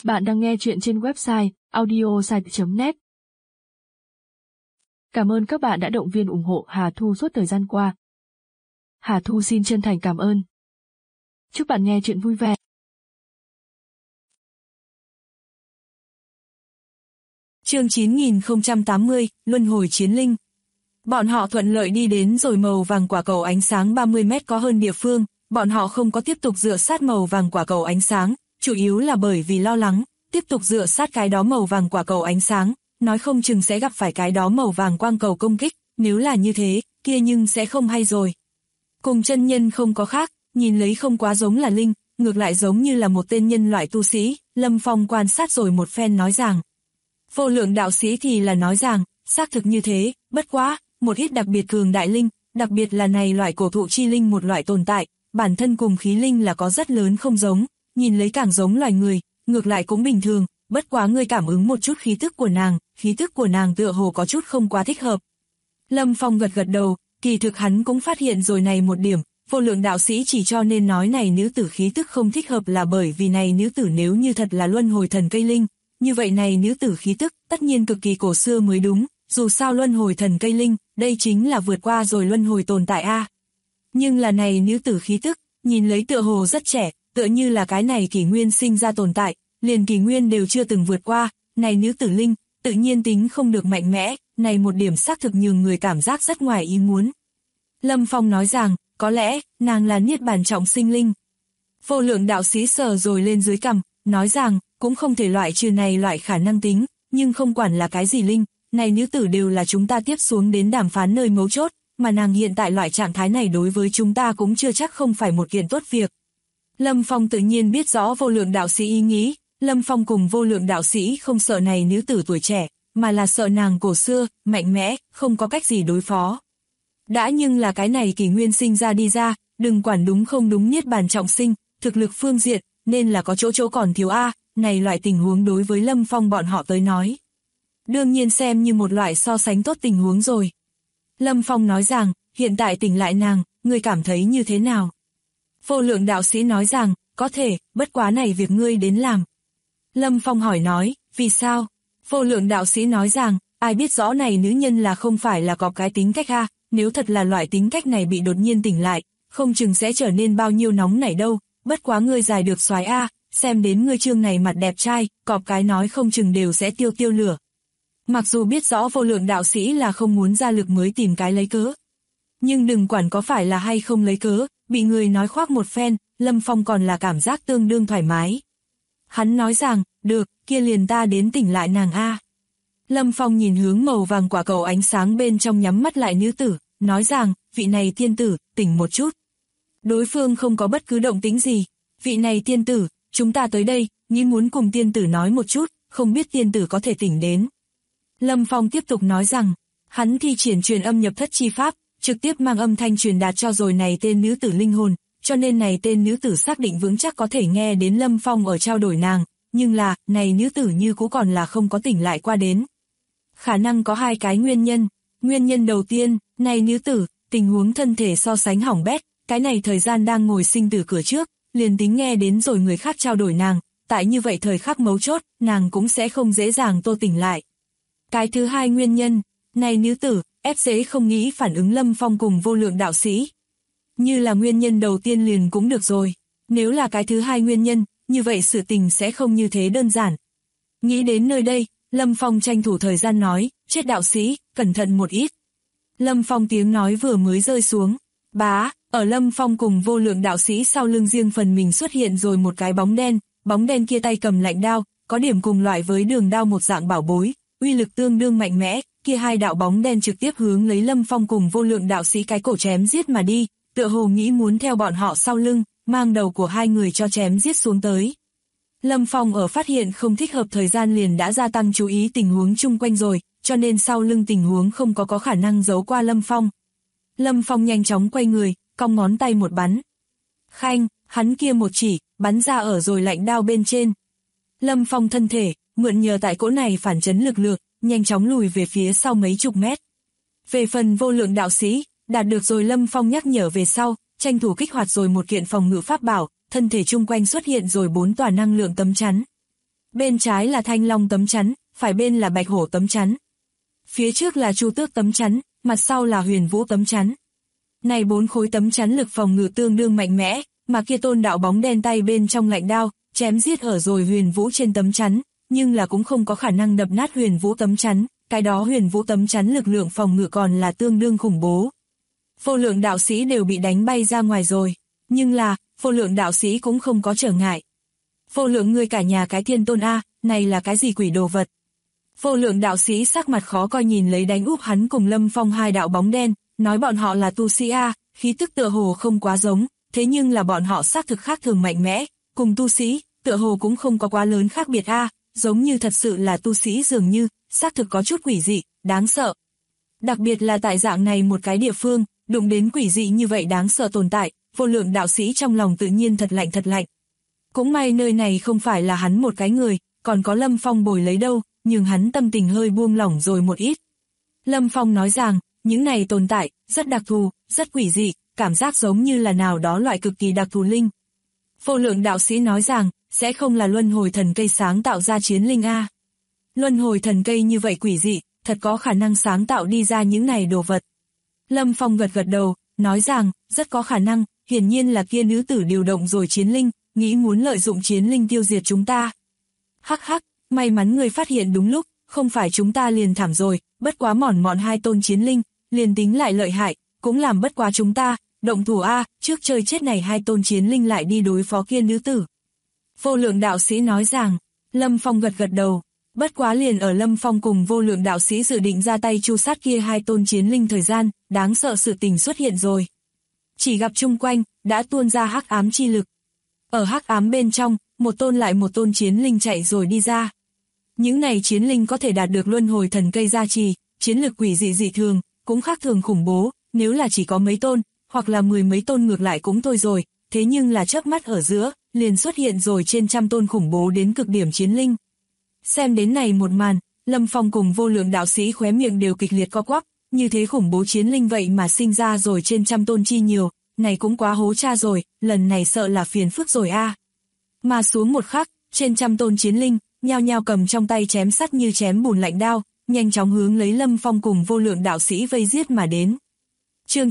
Bạn đang nghe chuyện trên website audiosite.net. Cảm ơn các bạn đã động viên ủng hộ Hà Thu suốt thời gian qua. Hà Thu xin chân thành cảm ơn. Chúc bạn nghe chuyện vui vẻ. Chương 9080, Luân hồi chiến linh. Bọn họ thuận lợi đi đến rồi màu vàng quả cầu ánh sáng 30 mét có hơn địa phương, bọn họ không có tiếp tục dựa sát màu vàng quả cầu ánh sáng, chủ yếu là bởi vì lo lắng, tiếp tục dựa sát cái đó màu vàng quả cầu ánh sáng, nói không chừng sẽ gặp phải cái đó màu vàng quang cầu công kích, nếu là như thế, kia nhưng sẽ không hay rồi. Cùng chân nhân không có khác, nhìn lấy không quá giống là linh, ngược lại giống như là một tên nhân loại tu sĩ, Lâm Phong quan sát rồi một phen nói rằng. Vô lượng đạo sĩ thì là nói rằng, xác thực như thế, bất quá, một ít đặc biệt cường đại linh, đặc biệt là này loại cổ thụ chi linh một loại tồn tại, bản thân cùng khí linh là có rất lớn không giống, nhìn lấy càng giống loài người, ngược lại cũng bình thường, bất quá ngươi cảm ứng một chút khí tức của nàng tựa hồ có chút không quá thích hợp. Lâm Phong gật gật đầu, kỳ thực hắn cũng phát hiện rồi này một điểm, vô lượng đạo sĩ chỉ cho nên nói này nữ tử khí tức không thích hợp là bởi vì này nữ tử nếu như thật là luân hồi thần cây linh, như vậy này nữ tử khí tức tất nhiên cực kỳ cổ xưa mới đúng, dù sao luân hồi thần cây linh, đây chính là vượt qua rồi luân hồi tồn tại a. Nhưng là này nữ tử khí tức, nhìn lấy tựa hồ rất trẻ, tựa như là cái này kỷ nguyên sinh ra tồn tại, liền kỷ nguyên đều chưa từng vượt qua, này nữ tử linh, tự nhiên tính không được mạnh mẽ, này một điểm xác thực nhường người cảm giác rất ngoài ý muốn. Lâm Phong nói rằng, có lẽ, nàng là niết bàn trọng sinh linh. Vô lượng đạo sĩ sờ rồi lên dưới cằm, nói rằng, cũng không thể loại trừ này loại khả năng tính, nhưng không quản là cái gì linh, này nữ tử đều là chúng ta tiếp xuống đến đàm phán nơi mấu chốt, mà nàng hiện tại loại trạng thái này đối với chúng ta cũng chưa chắc không phải một kiện tốt việc. Lâm Phong tự nhiên biết rõ vô lượng đạo sĩ ý nghĩ, Lâm Phong cùng vô lượng đạo sĩ không sợ này nữ tử tuổi trẻ, mà là sợ nàng cổ xưa, mạnh mẽ, không có cách gì đối phó. Đã nhưng là cái này kỷ nguyên sinh ra đi ra, đừng quản đúng không đúng niết bàn trọng sinh, thực lực phương diện, nên là có chỗ còn thiếu a, này loại tình huống đối với Lâm Phong bọn họ tới nói. Đương nhiên xem như một loại so sánh tốt tình huống rồi. Lâm Phong nói rằng, hiện tại tỉnh lại nàng, ngươi cảm thấy như thế nào? Vô lượng đạo sĩ nói rằng, có thể, bất quá này việc ngươi đến làm. Lâm Phong hỏi nói, vì sao? Vô lượng đạo sĩ nói rằng, ai biết rõ này nữ nhân là không phải là có cái tính cách a, nếu thật là loại tính cách này bị đột nhiên tỉnh lại, không chừng sẽ trở nên bao nhiêu nóng nảy đâu, bất quá ngươi dài được soái a, xem đến ngươi trương này mặt đẹp trai, cọp cái nói không chừng đều sẽ tiêu lửa. Mặc dù biết rõ vô lượng đạo sĩ là không muốn ra lực mới tìm cái lấy cớ. Nhưng đừng quản có phải là hay không lấy cớ, bị người nói khoác một phen, Lâm Phong còn là cảm giác tương đương thoải mái. Hắn nói rằng, được, kia liền ta đến tỉnh lại nàng a. Lâm Phong nhìn hướng màu vàng quả cầu ánh sáng bên trong nhắm mắt lại nữ tử, nói rằng, vị này tiên tử, tỉnh một chút. Đối phương không có bất cứ động tĩnh gì, vị này tiên tử, chúng ta tới đây, nghĩ muốn cùng tiên tử nói một chút, không biết tiên tử có thể tỉnh đến. Lâm Phong tiếp tục nói rằng, hắn thi triển truyền âm nhập thất chi pháp, trực tiếp mang âm thanh truyền đạt cho rồi này tên nữ tử linh hồn, cho nên này tên nữ tử xác định vững chắc có thể nghe đến Lâm Phong ở trao đổi nàng, nhưng là, này nữ tử như cũ còn là không có tỉnh lại qua đến. Khả năng có hai cái nguyên nhân. Nguyên nhân đầu tiên, này nữ tử, tình huống thân thể so sánh hỏng bét, cái này thời gian đang ngồi sinh tử cửa trước, liền tính nghe đến rồi người khác trao đổi nàng, tại như vậy thời khắc mấu chốt, nàng cũng sẽ không dễ dàng tô tỉnh lại. Cái thứ hai nguyên nhân, này nữ tử, ép dễ không nghĩ phản ứng Lâm Phong cùng vô lượng đạo sĩ. Như là nguyên nhân đầu tiên liền cũng được rồi, nếu là cái thứ hai nguyên nhân, như vậy sự tình sẽ không như thế đơn giản. Nghĩ đến nơi đây, Lâm Phong tranh thủ thời gian nói, chết đạo sĩ, cẩn thận một ít. Lâm Phong tiếng nói vừa mới rơi xuống, bá, ở Lâm Phong cùng vô lượng đạo sĩ sau lưng riêng phần mình xuất hiện rồi một cái bóng đen kia tay cầm lạnh đao, có điểm cùng loại với đường đao một dạng bảo bối, uy lực tương đương mạnh mẽ, kia hai đạo bóng đen trực tiếp hướng lấy Lâm Phong cùng vô lượng đạo sĩ cái cổ chém giết mà đi, tựa hồ nghĩ muốn theo bọn họ sau lưng, mang đầu của hai người cho chém giết xuống tới. Lâm Phong ở phát hiện không thích hợp thời gian liền đã gia tăng chú ý tình huống chung quanh rồi, cho nên sau lưng tình huống không có khả năng giấu qua Lâm Phong. Lâm Phong nhanh chóng quay người, cong ngón tay một bắn. Khanh, hắn kia một chỉ, bắn ra ở rồi lạnh đao bên trên. Lâm Phong thân thể, mượn nhờ tại cỗ này phản chấn lực lượng, nhanh chóng lùi về phía sau mấy chục mét. Về phần vô lượng đạo sĩ, đạt được rồi Lâm Phong nhắc nhở về sau, tranh thủ kích hoạt rồi một kiện phòng ngự pháp bảo, thân thể chung quanh xuất hiện rồi 4 tòa năng lượng tấm chắn. Bên trái là Thanh Long tấm chắn, phải bên là Bạch Hổ tấm chắn. Phía trước là Chu Tước tấm chắn, mặt sau là Huyền Vũ tấm chắn. Này 4 khối tấm chắn lực phòng ngự tương đương mạnh mẽ, mà kia tôn đạo bóng đen tay bên trong lạnh đao, chém giết ở rồi Huyền Vũ trên tấm chắn, nhưng là cũng không có khả năng đập nát Huyền Vũ tấm chắn, cái đó Huyền Vũ tấm chắn lực lượng phòng ngự còn là tương đương khủng bố. Vô lượng đạo sĩ đều bị đánh bay ra ngoài rồi, nhưng là, vô lượng đạo sĩ cũng không có trở ngại. Vô lượng ngươi cả nhà cái thiên tôn A, này là cái gì quỷ đồ vật? Vô lượng đạo sĩ sắc mặt khó coi nhìn lấy đánh úp hắn cùng Lâm Phong hai đạo bóng đen, nói bọn họ là tu sĩ A, khí tức tựa hồ không quá giống, thế nhưng là bọn họ xác thực khác thường mạnh mẽ, cùng tu sĩ, tựa hồ cũng không có quá lớn khác biệt A, giống như thật sự là tu sĩ dường như, xác thực có chút quỷ dị, đáng sợ. Đặc biệt là tại dạng này một cái địa phương, đụng đến quỷ dị như vậy đáng sợ tồn tại, vô lượng đạo sĩ trong lòng tự nhiên thật lạnh thật lạnh. Cũng may nơi này không phải là hắn một cái người, còn có Lâm Phong bồi lấy đâu, nhưng hắn tâm tình hơi buông lỏng rồi một ít. Lâm Phong nói rằng, những này tồn tại, rất đặc thù, rất quỷ dị, cảm giác giống như là nào đó loại cực kỳ đặc thù linh. Vô lượng đạo sĩ nói rằng, sẽ không là luân hồi thần cây sáng tạo ra chiến linh A. Luân hồi thần cây như vậy quỷ dị, thật có khả năng sáng tạo đi ra những này đồ vật. Lâm Phong gật gật đầu, nói rằng, rất có khả năng, hiển nhiên là kia nữ tử điều động rồi chiến linh, nghĩ muốn lợi dụng chiến linh tiêu diệt chúng ta. Hắc hắc, may mắn người phát hiện đúng lúc, không phải chúng ta liền thảm rồi, bất quá mòn mọn hai tôn chiến linh, liền tính lại lợi hại, cũng làm bất quá chúng ta, động thủ A, trước chơi chết này hai tôn chiến linh lại đi đối phó kia nữ tử. Vô lượng đạo sĩ nói rằng, Lâm Phong gật gật đầu, bất quá liền ở Lâm Phong cùng vô lượng đạo sĩ dự định ra tay tru sát kia hai tôn chiến linh thời gian, đáng sợ sự tình xuất hiện rồi. Chỉ gặp chung quanh, đã tuôn ra hắc ám chi lực. Ở hắc ám bên trong, một tôn lại một tôn chiến linh chạy rồi đi ra. Những này chiến linh có thể đạt được luân hồi thần cây gia trì, chiến lực quỷ dị dị thường, cũng khác thường khủng bố, nếu là chỉ có mấy tôn, hoặc là 10 mấy tôn ngược lại cũng thôi rồi, thế nhưng là chớp mắt ở giữa, liền xuất hiện rồi trên trăm tôn khủng bố đến cực điểm chiến linh. Xem đến này một màn, Lâm Phong cùng vô lượng đạo sĩ khóe miệng đều kịch liệt co quắp, như thế khủng bố chiến linh vậy mà sinh ra rồi trên trăm tôn chi nhiều, này cũng quá hố cha rồi, lần này sợ là phiền phức rồi a. Mà xuống một khắc, trên trăm tôn chiến linh, nhao nhao cầm trong tay chém sắt như chém bùn lạnh đao, nhanh chóng hướng lấy Lâm Phong cùng vô lượng đạo sĩ vây giết mà đến. Chương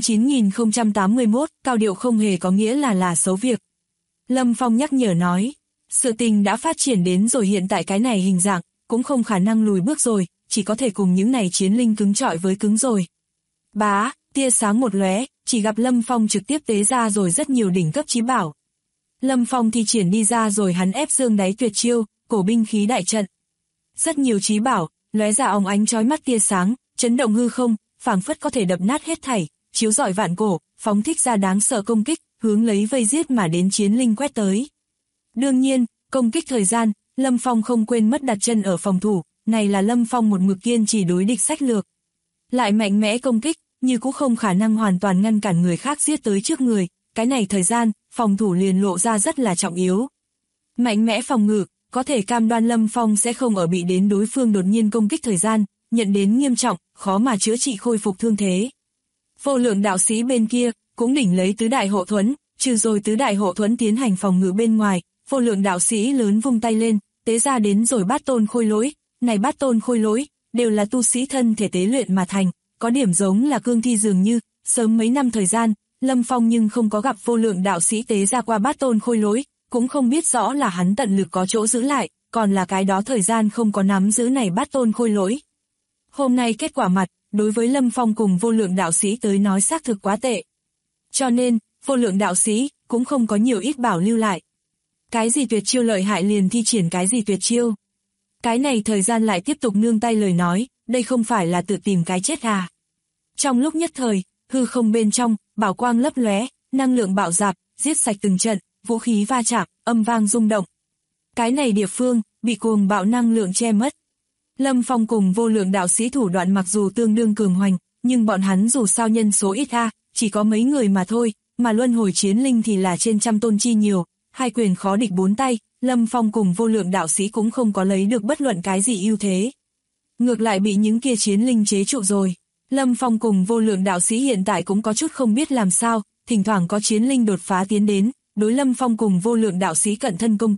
9081, cao điệu không hề có nghĩa là xấu việc. Lâm Phong nhắc nhở nói, sự tình đã phát triển đến rồi hiện tại cái này hình dạng, cũng không khả năng lùi bước rồi, chỉ có thể cùng những này chiến linh cứng chọi với cứng rồi. Bá, tia sáng một lóe, chỉ gặp Lâm Phong trực tiếp tế ra rồi rất nhiều đỉnh cấp chí bảo. Lâm Phong thi triển đi ra rồi hắn ép dương đáy tuyệt chiêu, cổ binh khí đại trận. Rất nhiều chí bảo, lóe ra óng ánh chói mắt tia sáng, chấn động hư không, phảng phất có thể đập nát hết thảy, chiếu rọi vạn cổ, phóng thích ra đáng sợ công kích, hướng lấy vây giết mà đến chiến linh quét tới. Đương nhiên, công kích thời gian, Lâm Phong không quên mất đặt chân ở phòng thủ, này là Lâm Phong một mực kiên trì đối địch sách lược. Lại mạnh mẽ công kích, như cũng không khả năng hoàn toàn ngăn cản người khác giết tới trước người, cái này thời gian, phòng thủ liền lộ ra rất là trọng yếu. Mạnh mẽ phòng ngự, có thể cam đoan Lâm Phong sẽ không ở bị đến đối phương đột nhiên công kích thời gian, nhận đến nghiêm trọng, khó mà chữa trị khôi phục thương thế. Vô lượng đạo sĩ bên kia, cũng đỉnh lấy tứ đại hộ thuẫn, trừ rồi tứ đại hộ thuẫn tiến hành phòng ngự bên ngoài, vô lượng đạo sĩ lớn vung tay lên, tế ra đến rồi bát tôn khôi lỗi, này bát tôn khôi lỗi, đều là tu sĩ thân thể tế luyện mà thành, có điểm giống là cương thi dường như, sớm mấy năm thời gian, Lâm Phong nhưng không có gặp vô lượng đạo sĩ tế ra qua bát tôn khôi lỗi, cũng không biết rõ là hắn tận lực có chỗ giữ lại, còn là cái đó thời gian không có nắm giữ này bát tôn khôi lỗi. Hôm nay kết quả mặt, đối với Lâm Phong cùng vô lượng đạo sĩ tới nói xác thực quá tệ. Cho nên, vô lượng đạo sĩ cũng không có nhiều ít bảo lưu lại. Cái gì tuyệt chiêu lợi hại liền thi triển cái gì tuyệt chiêu. Cái này thời gian lại tiếp tục nương tay lời nói, đây không phải là tự tìm cái chết à. Trong lúc nhất thời, hư không bên trong, bảo quang lấp lóe, năng lượng bạo dạp, giết sạch từng trận, vũ khí va chạm, âm vang rung động. Cái này địa phương, bị cuồng bạo năng lượng che mất. Lâm Phong cùng vô lượng đạo sĩ thủ đoạn mặc dù tương đương cường hoành, nhưng bọn hắn dù sao nhân số ít a, chỉ có mấy người mà thôi, mà luân hồi chiến linh thì là trên trăm tôn chi nhiều, hai quyền khó địch bốn tay, Lâm Phong cùng vô lượng đạo sĩ cũng không có lấy được bất luận cái gì ưu thế. Ngược lại bị những kia chiến linh chế trụ rồi. Lâm Phong cùng vô lượng đạo sĩ hiện tại cũng có chút không biết làm sao, thỉnh thoảng có chiến linh đột phá tiến đến, đối Lâm Phong cùng vô lượng đạo sĩ cận thân công kích,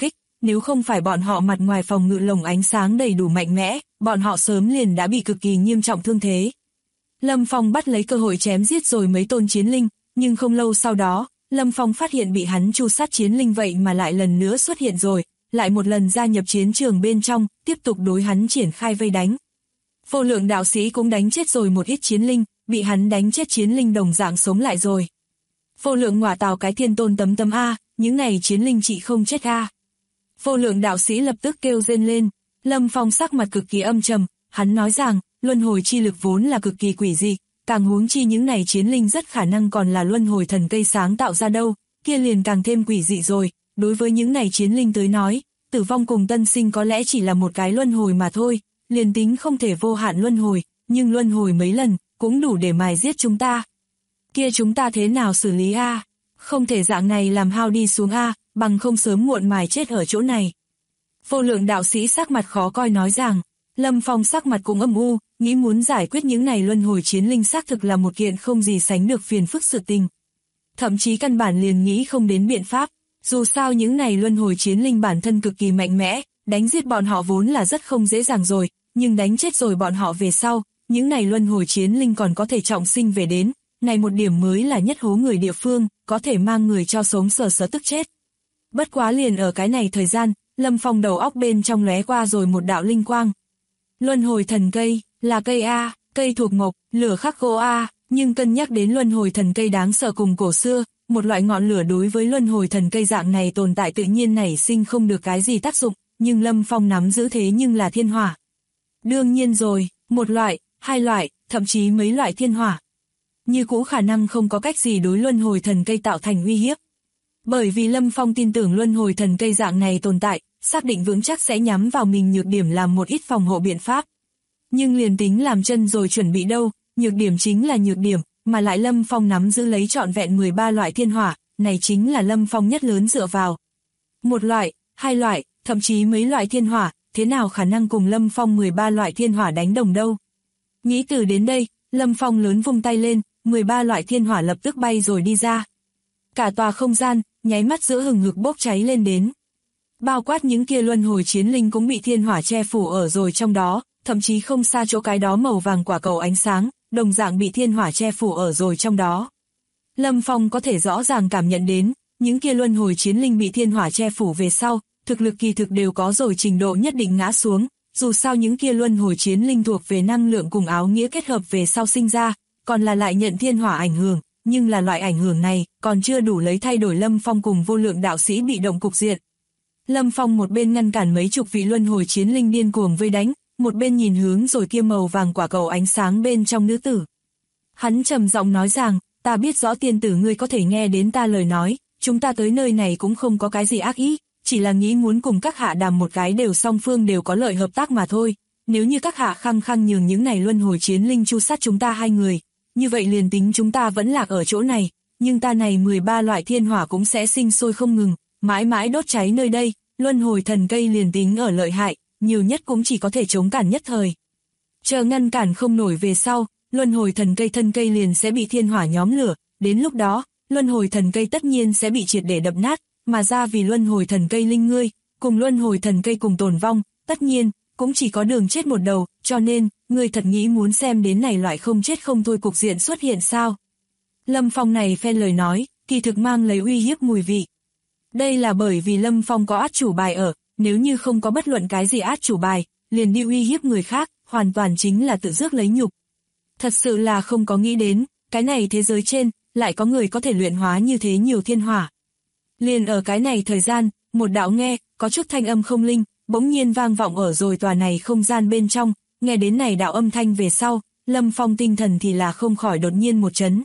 nếu không phải bọn họ mặt ngoài phòng ngự lồng ánh sáng đầy đủ mạnh mẽ, bọn họ sớm liền đã bị cực kỳ nghiêm trọng thương thế. Lâm Phong bắt lấy cơ hội chém giết rồi mấy tôn chiến linh, nhưng không lâu sau đó, Lâm Phong phát hiện bị hắn tru sát chiến linh vậy mà lại lần nữa xuất hiện rồi, lại một lần gia nhập chiến trường bên trong, tiếp tục đối hắn triển khai vây đánh. Vô lượng đạo sĩ cũng đánh chết rồi một ít chiến linh, bị hắn đánh chết chiến linh đồng dạng sống lại rồi. Vô lượng ngọa tào cái thiên tôn tấm tấm a, những này chiến linh chị không chết a. Vô lượng đạo sĩ lập tức kêu rên lên. Lâm Phong sắc mặt cực kỳ âm trầm, hắn nói rằng, luân hồi chi lực vốn là cực kỳ quỷ dị, càng huống chi những này chiến linh rất khả năng còn là luân hồi thần cây sáng tạo ra đâu, kia liền càng thêm quỷ dị rồi. Đối với những này chiến linh tới nói, tử vong cùng tân sinh có lẽ chỉ là một cái luân hồi mà thôi, liền tính không thể vô hạn luân hồi, nhưng luân hồi mấy lần, cũng đủ để mài giết chúng ta. Kia chúng ta thế nào xử lý a? Không thể dạng này làm hao đi xuống a, bằng không sớm muộn mài chết ở chỗ này. Vô lượng đạo sĩ sắc mặt khó coi nói rằng, Lâm Phong sắc mặt cũng âm u, nghĩ muốn giải quyết những này luân hồi chiến linh xác thực là một kiện không gì sánh được phiền phức sự tình. Thậm chí căn bản liền nghĩ không đến biện pháp, dù sao những này luân hồi chiến linh bản thân cực kỳ mạnh mẽ, đánh giết bọn họ vốn là rất không dễ dàng rồi, nhưng đánh chết rồi bọn họ về sau, những này luân hồi chiến linh còn có thể trọng sinh về đến, này một điểm mới là nhất hố người địa phương, có thể mang người cho sống sờ sờ tức chết. Bất quá liền ở cái này thời gian, Lâm Phong đầu óc bên trong lóe qua rồi một đạo linh quang. Luân hồi thần cây, là cây A, cây thuộc mộc, lửa khắc gỗ A, nhưng cân nhắc đến luân hồi thần cây đáng sợ cùng cổ xưa, một loại ngọn lửa đối với luân hồi thần cây dạng này tồn tại tự nhiên nảy sinh không được cái gì tác dụng, nhưng Lâm Phong nắm giữ thế nhưng là thiên hỏa. Đương nhiên rồi, một loại, hai loại, thậm chí mấy loại thiên hỏa. Như cũ khả năng không có cách gì đối luân hồi thần cây tạo thành uy hiếp. Bởi vì Lâm Phong tin tưởng luân hồi thần cây dạng này tồn tại, xác định vững chắc sẽ nhắm vào mình nhược điểm làm một ít phòng hộ biện pháp. Nhưng liền tính làm chân rồi chuẩn bị đâu, nhược điểm chính là nhược điểm, mà lại Lâm Phong nắm giữ lấy trọn vẹn 13 loại thiên hỏa, này chính là Lâm Phong nhất lớn dựa vào. Một loại, hai loại, thậm chí mấy loại thiên hỏa, thế nào khả năng cùng Lâm Phong 13 loại thiên hỏa đánh đồng đâu. Nghĩ từ đến đây, Lâm Phong lớn vung tay lên, 13 loại thiên hỏa lập tức bay rồi đi ra. Cả tòa không gian, nháy mắt giữa hừng hực bốc cháy lên đến. Bao quát những kia luân hồi chiến linh cũng bị thiên hỏa che phủ ở rồi trong đó, thậm chí không xa chỗ cái đó màu vàng quả cầu ánh sáng, đồng dạng bị thiên hỏa che phủ ở rồi trong đó. Lâm Phong có thể rõ ràng cảm nhận đến, những kia luân hồi chiến linh bị thiên hỏa che phủ về sau, thực lực kỳ thực đều có rồi trình độ nhất định ngã xuống, dù sao những kia luân hồi chiến linh thuộc về năng lượng cùng áo nghĩa kết hợp về sau sinh ra, còn là lại nhận thiên hỏa ảnh hưởng, nhưng là loại ảnh hưởng này còn chưa đủ lấy thay đổi Lâm Phong cùng vô lượng đạo sĩ bị động cục diện. Lâm Phong một bên ngăn cản mấy chục vị luân hồi chiến linh điên cuồng vây đánh, một bên nhìn hướng rồi kia màu vàng quả cầu ánh sáng bên trong nữ tử. Hắn trầm giọng nói rằng, ta biết rõ tiên tử ngươi có thể nghe đến ta lời nói, chúng ta tới nơi này cũng không có cái gì ác ý, chỉ là nghĩ muốn cùng các hạ đàm một cái đều song phương đều có lợi hợp tác mà thôi. Nếu như các hạ khăng khăng nhường những này luân hồi chiến linh tru sát chúng ta hai người, như vậy liền tính chúng ta vẫn lạc ở chỗ này, nhưng ta này 13 loại thiên hỏa cũng sẽ sinh sôi không ngừng, mãi mãi đốt cháy nơi đây, luân hồi thần cây liền tính ở lợi hại, nhiều nhất cũng chỉ có thể chống cản nhất thời. Chờ ngăn cản không nổi về sau, luân hồi thần cây thân cây liền sẽ bị thiên hỏa nhóm lửa, đến lúc đó, luân hồi thần cây tất nhiên sẽ bị triệt để đập nát, mà ra vì luân hồi thần cây linh ngươi, cùng luân hồi thần cây cùng tồn vong, tất nhiên, cũng chỉ có đường chết một đầu, cho nên, ngươi thật nghĩ muốn xem đến này loại không chết không thôi cục diện xuất hiện sao. Lâm Phong này phen lời nói, kỳ thực mang lấy uy hiếp mùi vị. Đây là bởi vì Lâm Phong có át chủ bài ở, nếu như không có bất luận cái gì át chủ bài, liền đi uy hiếp người khác, hoàn toàn chính là tự rước lấy nhục. Thật sự là không có nghĩ đến, cái này thế giới trên, lại có người có thể luyện hóa như thế nhiều thiên hỏa. Liền ở cái này thời gian, một đạo nghe, có chút thanh âm không linh, bỗng nhiên vang vọng ở rồi tòa này không gian bên trong, nghe đến này đạo âm thanh về sau, Lâm Phong tinh thần thì là không khỏi đột nhiên một chấn.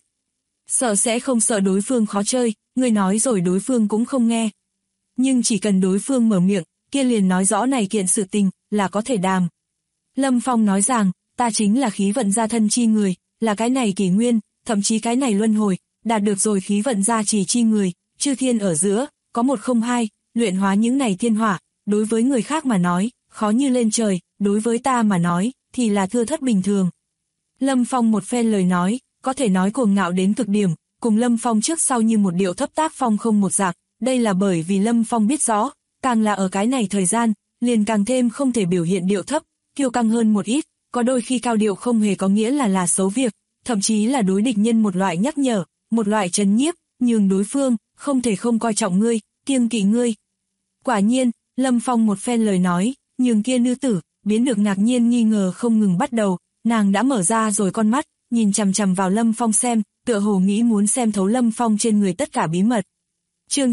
Sợ sẽ không sợ đối phương khó chơi, người nói rồi đối phương cũng không nghe. Nhưng chỉ cần đối phương mở miệng, kia liền nói rõ này kiện sự tình, là có thể đàm. Lâm Phong nói rằng, ta chính là khí vận gia thân chi người, là cái này kỷ nguyên, thậm chí cái này luân hồi, đạt được rồi khí vận gia trì chi người, chư thiên ở giữa, có một không hai, luyện hóa những này thiên hỏa, đối với người khác mà nói, khó như lên trời, đối với ta mà nói, thì là thưa thất bình thường. Lâm Phong một phen lời nói, có thể nói cuồng ngạo đến cực điểm, cùng Lâm Phong trước sau như một điệu thấp tác phong không một dạng, đây là bởi vì Lâm Phong biết rõ, càng là ở cái này thời gian, liền càng thêm không thể biểu hiện điệu thấp, kiêu căng hơn một ít, có đôi khi cao điệu không hề có nghĩa là xấu việc, thậm chí là đối địch nhân một loại nhắc nhở, một loại trấn nhiếp, nhường đối phương, không thể không coi trọng ngươi, kiêng kỵ ngươi. Quả nhiên, Lâm Phong một phen lời nói, nhường kia nữ tử, biến được ngạc nhiên nghi ngờ không ngừng bắt đầu, nàng đã mở ra rồi con mắt, nhìn chằm chằm vào Lâm Phong xem, tựa hồ nghĩ muốn xem thấu Lâm Phong trên người tất cả bí mật. Chương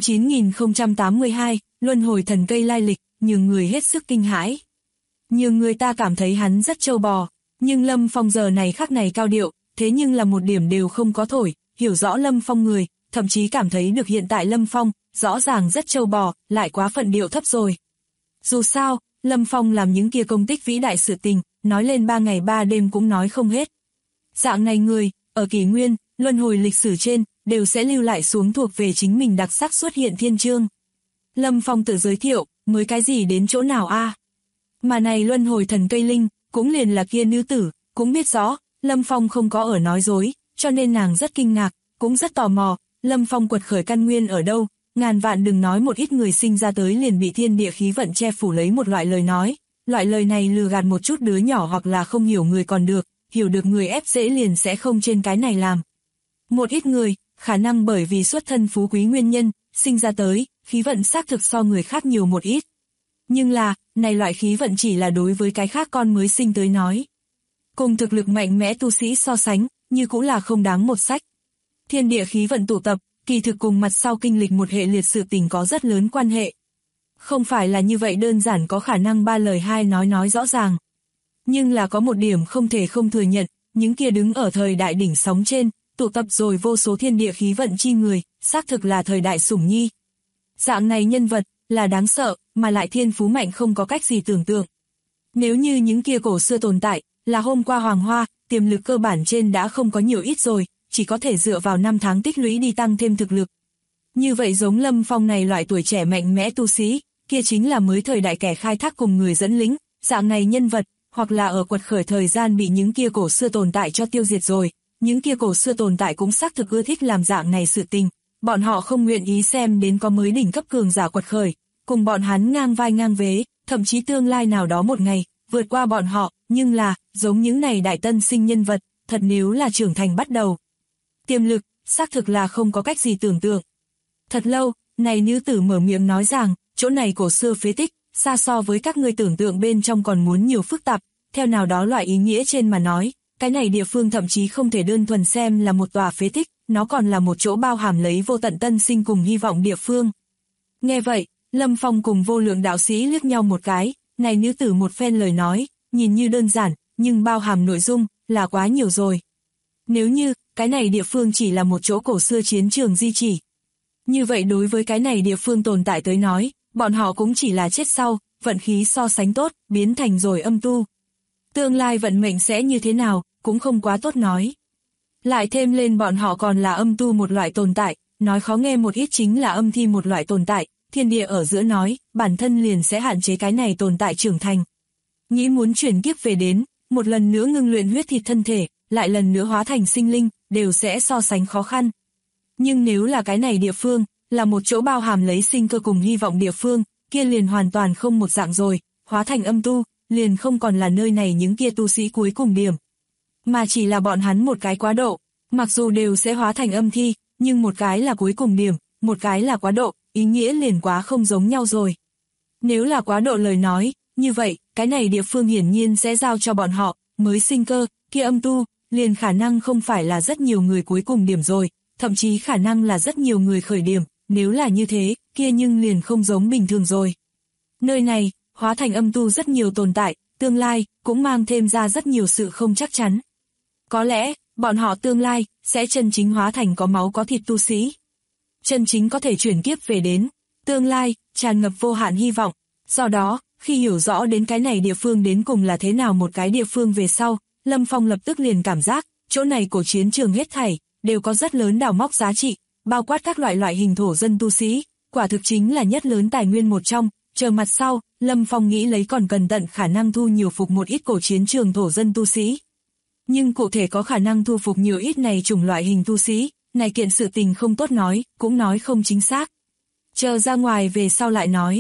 9082, Luân hồi thần cây lai lịch, nhường người hết sức kinh hãi. Nhường người ta cảm thấy hắn rất trâu bò, nhưng Lâm Phong giờ này khắc này cao điệu, thế nhưng là một điểm đều không có thổi, hiểu rõ Lâm Phong người, thậm chí cảm thấy được hiện tại Lâm Phong, rõ ràng rất trâu bò, lại quá phận điệu thấp rồi. Dù sao, Lâm Phong làm những kia công tích vĩ đại sự tình, nói lên 3 ngày 3 đêm cũng nói không hết. Dạng này người, ở kỷ nguyên, luân hồi lịch sử trên, đều sẽ lưu lại xuống thuộc về chính mình đặc sắc xuất hiện thiên chương. Lâm Phong tự giới thiệu, mới cái gì đến chỗ nào a? Mà này luân hồi thần cây linh, cũng liền là kia nữ tử, cũng biết rõ, Lâm Phong không có ở nói dối, cho nên nàng rất kinh ngạc, cũng rất tò mò, Lâm Phong quật khởi căn nguyên ở đâu, ngàn vạn đừng nói một ít người sinh ra tới liền bị thiên địa khí vận che phủ lấy một loại lời nói, loại lời này lừa gạt một chút đứa nhỏ hoặc là không hiểu người còn được, hiểu được người ép dễ liền sẽ không trên cái này làm. Một ít người, khả năng bởi vì xuất thân phú quý nguyên nhân, sinh ra tới, khí vận xác thực so người khác nhiều một ít. Nhưng là, này loại khí vận chỉ là đối với cái khác con mới sinh tới nói. Cùng thực lực mạnh mẽ tu sĩ so sánh, như cũng là không đáng một sách. Thiên địa khí vận tụ tập, kỳ thực cùng mặt sau kinh lịch một hệ liệt sự tình có rất lớn quan hệ. Không phải là như vậy đơn giản có khả năng 3 lời 2 nói rõ ràng. Nhưng là có một điểm không thể không thừa nhận, những kia đứng ở thời đại đỉnh sóng trên, tụ tập rồi vô số thiên địa khí vận chi người, xác thực là thời đại sủng nhi. Dạng này nhân vật, là đáng sợ, mà lại thiên phú mạnh không có cách gì tưởng tượng. Nếu như những kia cổ xưa tồn tại, là hôm qua hoàng hoa, tiềm lực cơ bản trên đã không có nhiều ít rồi, chỉ có thể dựa vào 5 tháng tích lũy đi tăng thêm thực lực. Như vậy giống Lâm Phong này loại tuổi trẻ mạnh mẽ tu sĩ, kia chính là mới thời đại kẻ khai thác cùng người dẫn lính, dạng này nhân vật, hoặc là ở quật khởi thời gian bị những kia cổ xưa tồn tại cho tiêu diệt rồi, những kia cổ xưa tồn tại cũng xác thực ưa thích làm dạng này sự tình, bọn họ không nguyện ý xem đến có mới đỉnh cấp cường giả quật khởi, cùng bọn hắn ngang vai ngang vế, thậm chí tương lai nào đó một ngày, vượt qua bọn họ, nhưng là, giống những này đại tân sinh nhân vật, thật nếu là trưởng thành bắt đầu. Tiềm lực, xác thực là không có cách gì tưởng tượng. Thật lâu, này nữ tử mở miệng nói rằng, chỗ này cổ xưa phế tích, xa so với các ngươi tưởng tượng bên trong còn muốn nhiều phức tạp, theo nào đó loại ý nghĩa trên mà nói, cái này địa phương thậm chí không thể đơn thuần xem là một tòa phế tích, nó còn là một chỗ bao hàm lấy vô tận tân sinh cùng hy vọng địa phương. Nghe vậy, Lâm Phong cùng vô lượng đạo sĩ liếc nhau một cái, này nữ tử một phen lời nói, nhìn như đơn giản, nhưng bao hàm nội dung, là quá nhiều rồi. Nếu như, cái này địa phương chỉ là một chỗ cổ xưa chiến trường di chỉ. Như vậy đối với cái này địa phương tồn tại tới nói, bọn họ cũng chỉ là chết sau, vận khí so sánh tốt, biến thành rồi âm tu. Tương lai vận mệnh sẽ như thế nào, cũng không quá tốt nói. Lại thêm lên bọn họ còn là âm tu một loại tồn tại, nói khó nghe một ít chính là âm thi một loại tồn tại, thiên địa ở giữa nói, bản thân liền sẽ hạn chế cái này tồn tại trưởng thành. Nghĩ muốn chuyển kiếp về đến, một lần nữa ngưng luyện huyết thịt thân thể, lại lần nữa hóa thành sinh linh, đều sẽ so sánh khó khăn. Nhưng nếu là cái này địa phương, là một chỗ bao hàm lấy sinh cơ cùng hy vọng địa phương, kia liền hoàn toàn không một dạng rồi, hóa thành âm tu, liền không còn là nơi này những kia tu sĩ cuối cùng điểm. Mà chỉ là bọn hắn một cái quá độ, mặc dù đều sẽ hóa thành âm thi, nhưng một cái là cuối cùng điểm, một cái là quá độ, ý nghĩa liền quá không giống nhau rồi. Nếu là quá độ lời nói, như vậy, cái này địa phương hiển nhiên sẽ giao cho bọn họ, mới sinh cơ, kia âm tu, liền khả năng không phải là rất nhiều người cuối cùng điểm rồi, thậm chí khả năng là rất nhiều người khởi điểm, nếu là như thế, kia nhưng liền không giống bình thường rồi. Nơi này, hóa thành âm tu rất nhiều tồn tại, tương lai, cũng mang thêm ra rất nhiều sự không chắc chắn. Có lẽ, bọn họ tương lai, sẽ chân chính hóa thành có máu có thịt tu sĩ. Chân chính có thể chuyển kiếp về đến, tương lai, tràn ngập vô hạn hy vọng. Do đó, khi hiểu rõ đến cái này địa phương đến cùng là thế nào một cái địa phương về sau, Lâm Phong lập tức liền cảm giác, chỗ này cổ chiến trường hết thảy, đều có rất lớn đào móc giá trị, bao quát các loại hình thổ dân tu sĩ, quả thực chính là nhất lớn tài nguyên một trong. Chờ mặt sau, Lâm Phong nghĩ lấy còn cần tận khả năng thu nhiều phục một ít cổ chiến trường thổ dân tu sĩ. Nhưng cụ thể có khả năng thu phục nhiều ít này chủng loại hình tu sĩ, này kiện sự tình không tốt nói, cũng nói không chính xác. Chờ ra ngoài về sau lại nói.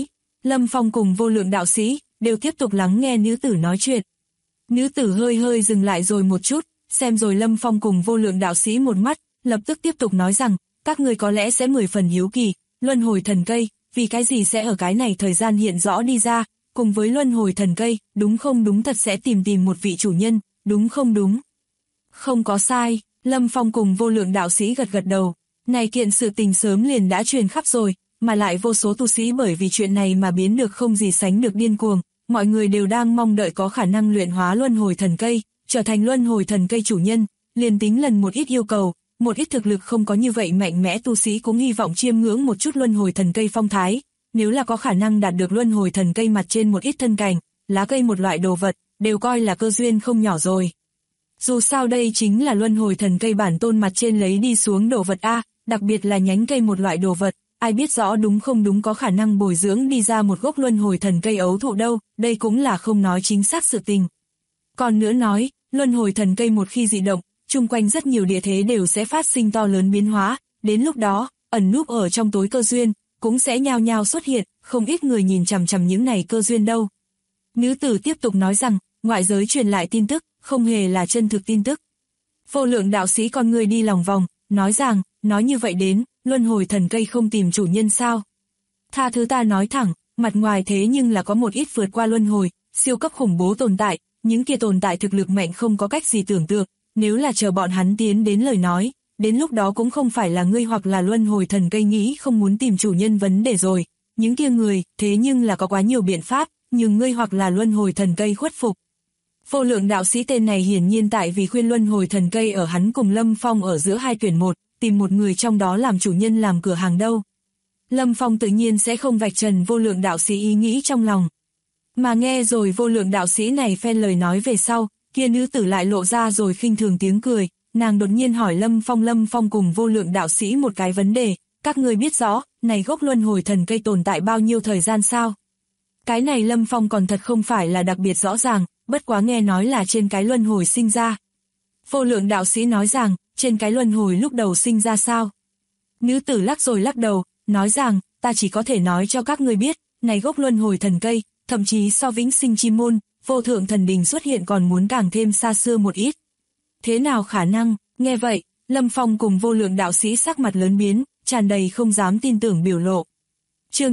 Lâm Phong cùng Vô Lượng đạo sĩ đều tiếp tục lắng nghe nữ tử nói chuyện. Nữ tử hơi hơi dừng lại rồi một chút, xem rồi Lâm Phong cùng Vô Lượng đạo sĩ một mắt, lập tức tiếp tục nói rằng, các người có lẽ sẽ 10 phần hiếu kỳ, luân hồi thần cây, vì cái gì sẽ ở cái này thời gian hiện rõ đi ra, cùng với luân hồi thần cây, đúng không đúng, thật sẽ tìm một vị chủ nhân, đúng không đúng? Không có sai, Lâm Phong cùng Vô Lượng đạo sĩ gật gật đầu, này kiện sự tình sớm liền đã truyền khắp rồi, mà lại vô số tu sĩ bởi vì chuyện này mà biến được không gì sánh được điên cuồng, mọi người đều đang mong đợi có khả năng luyện hóa luân hồi thần cây, trở thành luân hồi thần cây chủ nhân, liền tính lần một ít yêu cầu, một ít thực lực không có như vậy mạnh mẽ tu sĩ cũng hy vọng chiêm ngưỡng một chút luân hồi thần cây phong thái, nếu là có khả năng đạt được luân hồi thần cây mặt trên một ít thân cành, lá cây một loại đồ vật, đều coi là cơ duyên không nhỏ rồi. Dù sao đây chính là luân hồi thần cây bản tôn mặt trên lấy đi xuống đồ vật A, đặc biệt là nhánh cây một loại đồ vật, ai biết rõ đúng không đúng, có khả năng bồi dưỡng đi ra một gốc luân hồi thần cây ấu thụ đâu, đây cũng là không nói chính xác sự tình. Còn nữa nói, luân hồi thần cây một khi dị động, chung quanh rất nhiều địa thế đều sẽ phát sinh to lớn biến hóa, đến lúc đó, ẩn núp ở trong tối cơ duyên, cũng sẽ nhao nhao xuất hiện, không ít người nhìn chằm chằm những này cơ duyên đâu. Nữ tử tiếp tục nói rằng, ngoại giới truyền lại tin tức, không hề là chân thực tin tức. Vô Lượng đạo sĩ con người đi lòng vòng, nói rằng, nói như vậy đến, luân hồi thần cây không tìm chủ nhân sao? Tha thứ ta nói thẳng, mặt ngoài thế nhưng là có một ít vượt qua luân hồi, siêu cấp khủng bố tồn tại, những kia tồn tại thực lực mạnh không có cách gì tưởng tượng, nếu là chờ bọn hắn tiến đến lời nói, đến lúc đó cũng không phải là ngươi hoặc là luân hồi thần cây nghĩ không muốn tìm chủ nhân vấn đề rồi, những kia người, thế nhưng là có quá nhiều biện pháp, nhưng ngươi hoặc là luân hồi thần cây khuất phục. Vô Lượng đạo sĩ tên này hiển nhiên tại vì khuyên luân hồi thần cây ở hắn cùng Lâm Phong ở giữa hai tuyển một, tìm một người trong đó làm chủ nhân làm cửa hàng đâu. Lâm Phong tự nhiên sẽ không vạch trần Vô Lượng đạo sĩ ý nghĩ trong lòng. Mà nghe rồi Vô Lượng đạo sĩ này phen lời nói về sau, kia nữ tử lại lộ ra rồi khinh thường tiếng cười, nàng đột nhiên hỏi Lâm Phong cùng Vô Lượng đạo sĩ một cái vấn đề, các người biết rõ, này gốc luân hồi thần cây tồn tại bao nhiêu thời gian sao? Cái này Lâm Phong còn thật không phải là đặc biệt rõ ràng, bất quá nghe nói là trên cái luân hồi sinh ra. Vô Lượng đạo sĩ nói rằng, trên cái luân hồi lúc đầu sinh ra sao? Nữ tử lắc rồi lắc đầu, nói rằng, ta chỉ có thể nói cho các ngươi biết, này gốc luân hồi thần cây, thậm chí so vĩnh sinh chi môn, vô thượng thần đình xuất hiện còn muốn càng thêm xa xưa một ít. Thế nào khả năng? Nghe vậy, Lâm Phong cùng Vô Lượng đạo sĩ sắc mặt lớn biến, tràn đầy không dám tin tưởng biểu lộ. Chương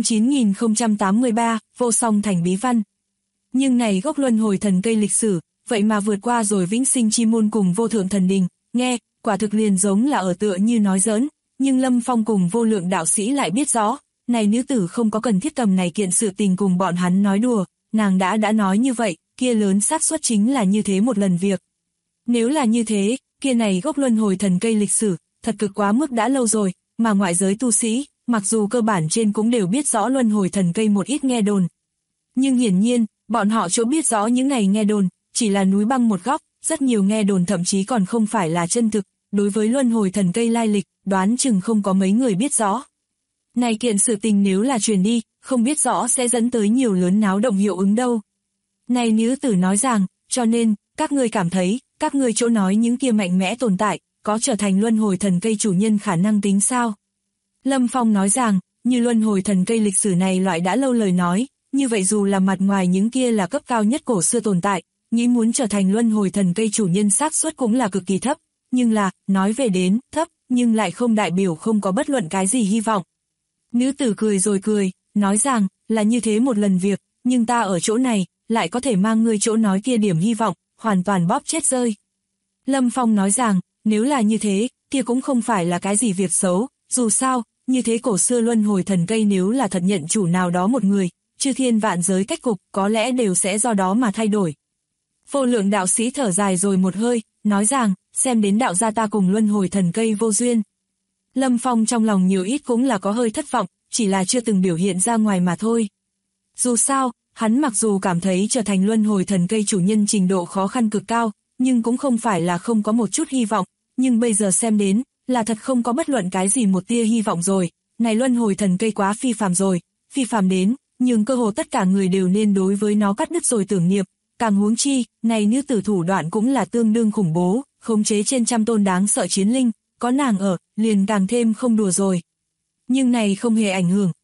9083, Vô Song Thành bí văn. Nhưng này gốc luân hồi thần cây lịch sử, vậy mà vượt qua rồi vĩnh sinh chi môn cùng vô thượng thần đình, nghe, quả thực liền giống là ở tựa như nói giỡn, nhưng Lâm Phong cùng Vô Lượng đạo sĩ lại biết rõ, này nữ tử không có cần thiết cầm này kiện sự tình cùng bọn hắn nói đùa, nàng đã nói như vậy, kia lớn xác suất chính là như thế một lần việc. Nếu là như thế, kia này gốc luân hồi thần cây lịch sử, thật cực quá mức đã lâu rồi, mà ngoại giới tu sĩ, mặc dù cơ bản trên cũng đều biết rõ luân hồi thần cây một ít nghe đồn. Nhưng hiển nhiên, bọn họ chỗ biết rõ những này nghe đồn, chỉ là núi băng một góc, rất nhiều nghe đồn thậm chí còn không phải là chân thực, đối với luân hồi thần cây lai lịch, đoán chừng không có mấy người biết rõ. Này kiện sự tình nếu là truyền đi, không biết rõ sẽ dẫn tới nhiều lớn náo động hiệu ứng đâu. Này nữ tử nói rằng, cho nên, các ngươi cảm thấy, các ngươi chỗ nói những kia mạnh mẽ tồn tại, có trở thành luân hồi thần cây chủ nhân khả năng tính sao? Lâm Phong nói rằng, như luân hồi thần cây lịch sử này loại đã lâu lời nói, như vậy dù là mặt ngoài những kia là cấp cao nhất cổ xưa tồn tại, nghĩ muốn trở thành luân hồi thần cây chủ nhân xác suất cũng là cực kỳ thấp, nhưng là, nói về đến, thấp, nhưng lại không đại biểu không có bất luận cái gì hy vọng. Nữ tử cười rồi cười, nói rằng, là như thế một lần việc, nhưng ta ở chỗ này, lại có thể mang ngươi chỗ nói kia điểm hy vọng, hoàn toàn bóp chết rơi. Lâm Phong nói rằng, nếu là như thế, kia cũng không phải là cái gì việc xấu, dù sao, như thế cổ xưa luân hồi thần cây nếu là thật nhận chủ nào đó một người, chư thiên vạn giới cách cục có lẽ đều sẽ do đó mà thay đổi. Vô Lượng đạo sĩ thở dài rồi một hơi, nói rằng, xem đến đạo gia ta cùng luân hồi thần cây vô duyên. Lâm Phong trong lòng nhiều ít cũng là có hơi thất vọng, chỉ là chưa từng biểu hiện ra ngoài mà thôi. Dù sao, hắn mặc dù cảm thấy trở thành luân hồi thần cây chủ nhân trình độ khó khăn cực cao, nhưng cũng không phải là không có một chút hy vọng, nhưng bây giờ xem đến, là thật không có bất luận cái gì một tia hy vọng rồi, này luân hồi thần cây quá phi phàm rồi, phi phàm đến, nhưng cơ hồ tất cả người đều nên đối với nó cắt đứt rồi tưởng niệm, càng huống chi, này nữ tử thủ đoạn cũng là tương đương khủng bố, khống chế trên trăm tôn đáng sợ chiến linh, có nàng ở, liền càng thêm không đùa rồi. Nhưng này không hề ảnh hưởng,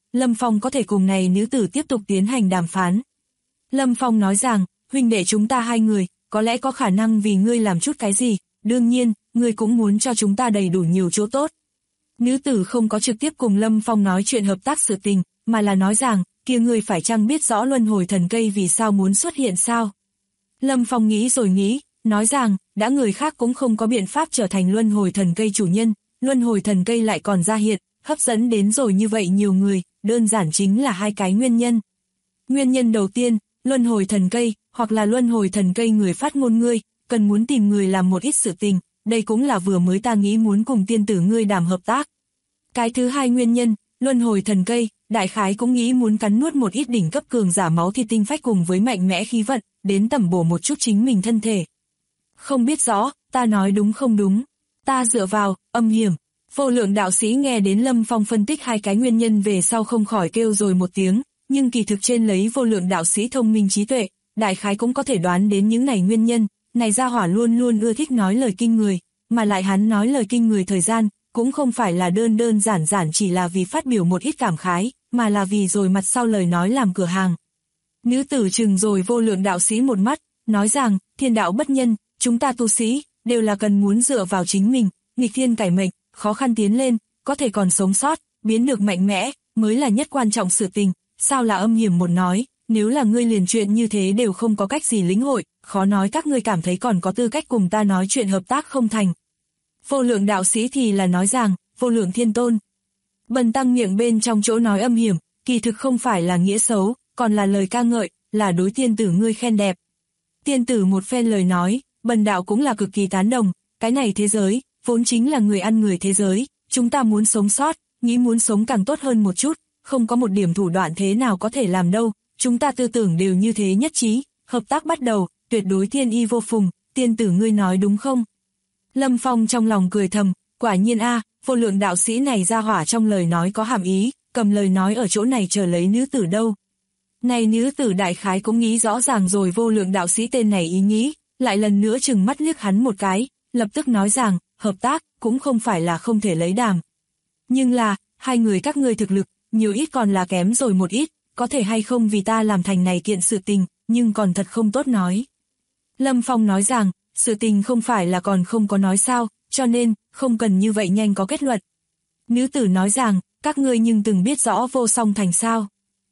Lâm Phong có thể cùng này nữ tử tiếp tục tiến hành đàm phán. Lâm Phong nói rằng, huynh đệ chúng ta hai người, có lẽ có khả năng vì ngươi làm chút cái gì, đương nhiên, ngươi cũng muốn cho chúng ta đầy đủ nhiều chỗ tốt. Nữ tử không có trực tiếp cùng Lâm Phong nói chuyện hợp tác sự tình, mà là nói rằng, kia ngươi phải chăng biết rõ luân hồi thần cây vì sao muốn xuất hiện sao? Lâm Phong nghĩ rồi nghĩ, nói rằng, đã người khác cũng không có biện pháp trở thành luân hồi thần cây chủ nhân, luân hồi thần cây lại còn ra hiện, hấp dẫn đến rồi như vậy nhiều người, đơn giản chính là hai cái nguyên nhân. Nguyên nhân đầu tiên, luân hồi thần cây, hoặc là luân hồi thần cây người phát ngôn ngươi, cần muốn tìm người làm một ít sự tình, đây cũng là vừa mới ta nghĩ muốn cùng tiên tử ngươi đàm hợp tác. Cái thứ hai nguyên nhân, luân hồi thần cây, đại khái cũng nghĩ muốn cắn nuốt một ít đỉnh cấp cường giả máu thịt tinh phách cùng với mạnh mẽ khí vận, đến tẩm bổ một chút chính mình thân thể. Không biết rõ, ta nói đúng không đúng, ta dựa vào, âm hiểm. Vô lượng đạo sĩ nghe đến Lâm Phong phân tích hai cái nguyên nhân về sau không khỏi kêu rồi một tiếng, nhưng kỳ thực trên lấy vô lượng đạo sĩ thông minh trí tuệ, đại khái cũng có thể đoán đến những này nguyên nhân, này gia hỏa luôn luôn ưa thích nói lời kinh người, mà lại hắn nói lời kinh người thời gian, cũng không phải là đơn giản chỉ là vì phát biểu một ít cảm khái, mà là vì rồi mặt sau lời nói làm cửa hàng. Nữ tử chừng rồi vô lượng đạo sĩ một mắt, nói rằng, thiên đạo bất nhân, chúng ta tu sĩ, đều là cần muốn dựa vào chính mình, nghịch thiên cải mệnh, khó khăn tiến lên, có thể còn sống sót, biến được mạnh mẽ, mới là nhất quan trọng sự tình, sao là âm hiểm một nói, nếu là ngươi liền chuyện như thế đều không có cách gì lĩnh hội, khó nói các ngươi cảm thấy còn có tư cách cùng ta nói chuyện hợp tác không thành. Vô lượng đạo sĩ thì là nói rằng, vô lượng thiên tôn. Bần tăng miệng bên trong chỗ nói âm hiểm, kỳ thực không phải là nghĩa xấu, còn là lời ca ngợi, là đối tiên tử ngươi khen đẹp. Tiên tử một phen lời nói, bần đạo cũng là cực kỳ tán đồng, cái này thế giới, vốn chính là người ăn người thế giới, chúng ta muốn sống sót, nghĩ muốn sống càng tốt hơn một chút, không có một điểm thủ đoạn thế nào có thể làm đâu, chúng ta tư tưởng đều như thế nhất trí, hợp tác bắt đầu, tuyệt đối thiên y vô phùng, tiên tử ngươi nói đúng không? Lâm Phong trong lòng cười thầm, quả nhiên vô lượng đạo sĩ này ra hỏa trong lời nói có hàm ý, cầm lời nói ở chỗ này chờ lấy nữ tử đâu. Này nữ tử đại khái cũng nghĩ rõ ràng rồi vô lượng đạo sĩ tên này ý nghĩ, lại lần nữa chừng mắt liếc hắn một cái, lập tức nói rằng, hợp tác, cũng không phải là không thể lấy đàm. Nhưng là, hai người các ngươi thực lực, nhiều ít còn là kém rồi một ít, có thể hay không vì ta làm thành này kiện sự tình, nhưng còn thật không tốt nói. Lâm Phong nói rằng, sự tình không phải là còn không có nói sao, cho nên, không cần như vậy nhanh có kết luận. Nữ tử nói rằng, các ngươi nhưng từng biết rõ Vô Song Thành sao?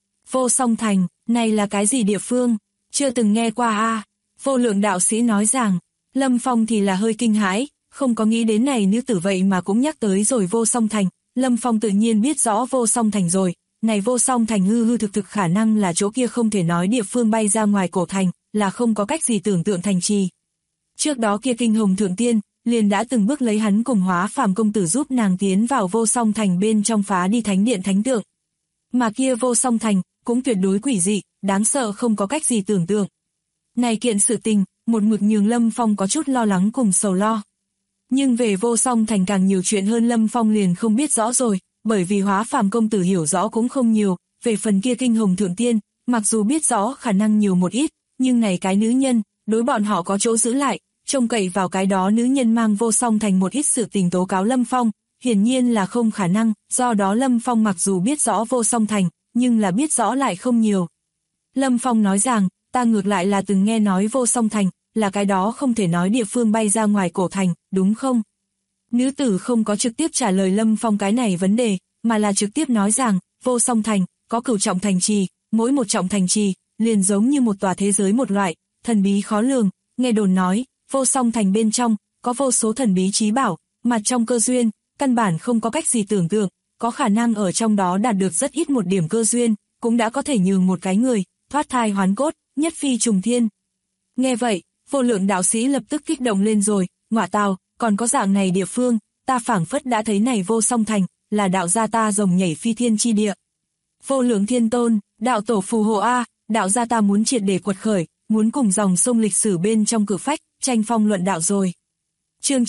Vô Song Thành, này là cái gì địa phương? Chưa từng nghe qua Vô lượng đạo sĩ nói rằng, Lâm Phong thì là hơi kinh hãi, không có nghĩ đến này nữ tử vậy mà cũng nhắc tới rồi Vô Song Thành. Lâm Phong tự nhiên biết rõ Vô Song Thành rồi, này Vô Song Thành hư thực khả năng là chỗ kia không thể nói địa phương bay ra ngoài cổ thành, là không có cách gì tưởng tượng thành trì. Trước đó kia Kinh Hồng Thượng Tiên, liền đã từng bước lấy hắn cùng Hóa Phàm công tử giúp nàng tiến vào Vô Song Thành bên trong phá đi thánh điện thánh tượng. Mà kia Vô Song Thành, cũng tuyệt đối quỷ dị, đáng sợ không có cách gì tưởng tượng. Này kiện sự tình, một mực nhường Lâm Phong có chút lo lắng cùng sầu lo. Nhưng về Vô Song Thành càng nhiều chuyện hơn Lâm Phong liền không biết rõ rồi, bởi vì Hóa Phàm công tử hiểu rõ cũng không nhiều, về phần kia Kinh Hồng Thượng Tiên, mặc dù biết rõ khả năng nhiều một ít, nhưng này cái nữ nhân, đối bọn họ có chỗ giữ lại, trông cậy vào cái đó nữ nhân mang Vô Song Thành một ít sự tình tố cáo Lâm Phong, hiển nhiên là không khả năng, do đó Lâm Phong mặc dù biết rõ Vô Song Thành, nhưng là biết rõ lại không nhiều. Lâm Phong nói rằng, ta ngược lại là từng nghe nói Vô Song Thành, là cái đó không thể nói địa phương bay ra ngoài cổ thành, đúng không? Nữ tử không có trực tiếp trả lời Lâm Phong cái này vấn đề, mà là trực tiếp nói rằng, Vô Song Thành, có cửu trọng thành trì, mỗi một trọng thành trì, liền giống như một tòa thế giới một loại, thần bí khó lường, nghe đồn nói, Vô Song Thành bên trong, có vô số thần bí trí bảo, mà trong cơ duyên, căn bản không có cách gì tưởng tượng, có khả năng ở trong đó đạt được rất ít một điểm cơ duyên, cũng đã có thể nhường một cái người, thoát thai hoán cốt, nhất phi trùng thiên. Nghe vậy, vô lượng đạo sĩ lập tức kích động lên rồi, ngọa tào, còn có dạng này địa phương, ta phảng phất đã thấy này Vô Song Thành, là đạo gia ta rồng nhảy phi thiên chi địa. Vô lượng thiên tôn, đạo tổ phù hộ đạo gia ta muốn triệt để quật khởi, muốn cùng dòng sông lịch sử bên trong cử phách, tranh phong luận đạo rồi. Chương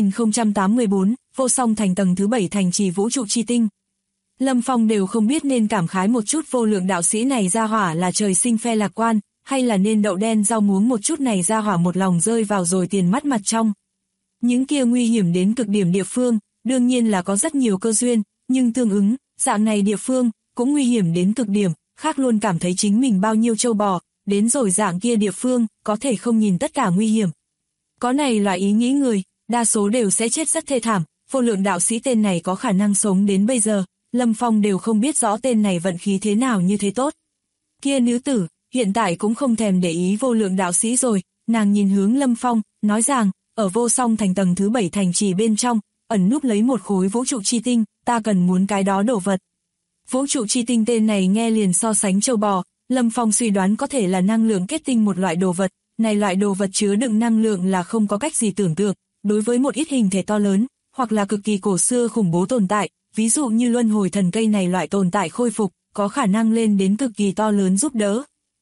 9084, Vô Song Thành tầng thứ 7 thành trì vũ trụ chi tinh. Lâm Phong đều không biết nên cảm khái một chút vô lượng đạo sĩ này ra hỏa là trời sinh phe lạc quan, hay là nên đậu đen rau muống một chút này ra hỏa một lòng rơi vào rồi tiền mắt mặt trong. Những kia nguy hiểm đến cực điểm địa phương, đương nhiên là có rất nhiều cơ duyên, nhưng tương ứng, dạng này địa phương, cũng nguy hiểm đến cực điểm, khác luôn cảm thấy chính mình bao nhiêu trâu bò, đến rồi dạng kia địa phương, có thể không nhìn tất cả nguy hiểm. Có này loại ý nghĩ người, đa số đều sẽ chết rất thê thảm, vô lượng đạo sĩ tên này có khả năng sống đến bây giờ, Lâm Phong đều không biết rõ tên này vận khí thế nào như thế tốt. Kia nữ tử, hiện tại cũng không thèm để ý vô lượng đạo sĩ rồi, nàng nhìn hướng Lâm Phong, nói rằng, ở Vô Song Thành tầng thứ 7 thành trì bên trong, ẩn núp lấy một khối vũ trụ chi tinh, ta cần muốn cái đó đồ vật. Vũ trụ chi tinh tên này nghe liền so sánh châu bò, Lâm Phong suy đoán có thể là năng lượng kết tinh một loại đồ vật, này loại đồ vật chứa đựng năng lượng là không có cách gì tưởng tượng, đối với một ít hình thể to lớn, hoặc là cực kỳ cổ xưa khủng bố tồn tại, ví dụ như luân hồi thần cây này loại tồn tại khôi phục, có khả năng lên đến cực kỳ to lớn giúp đỡ.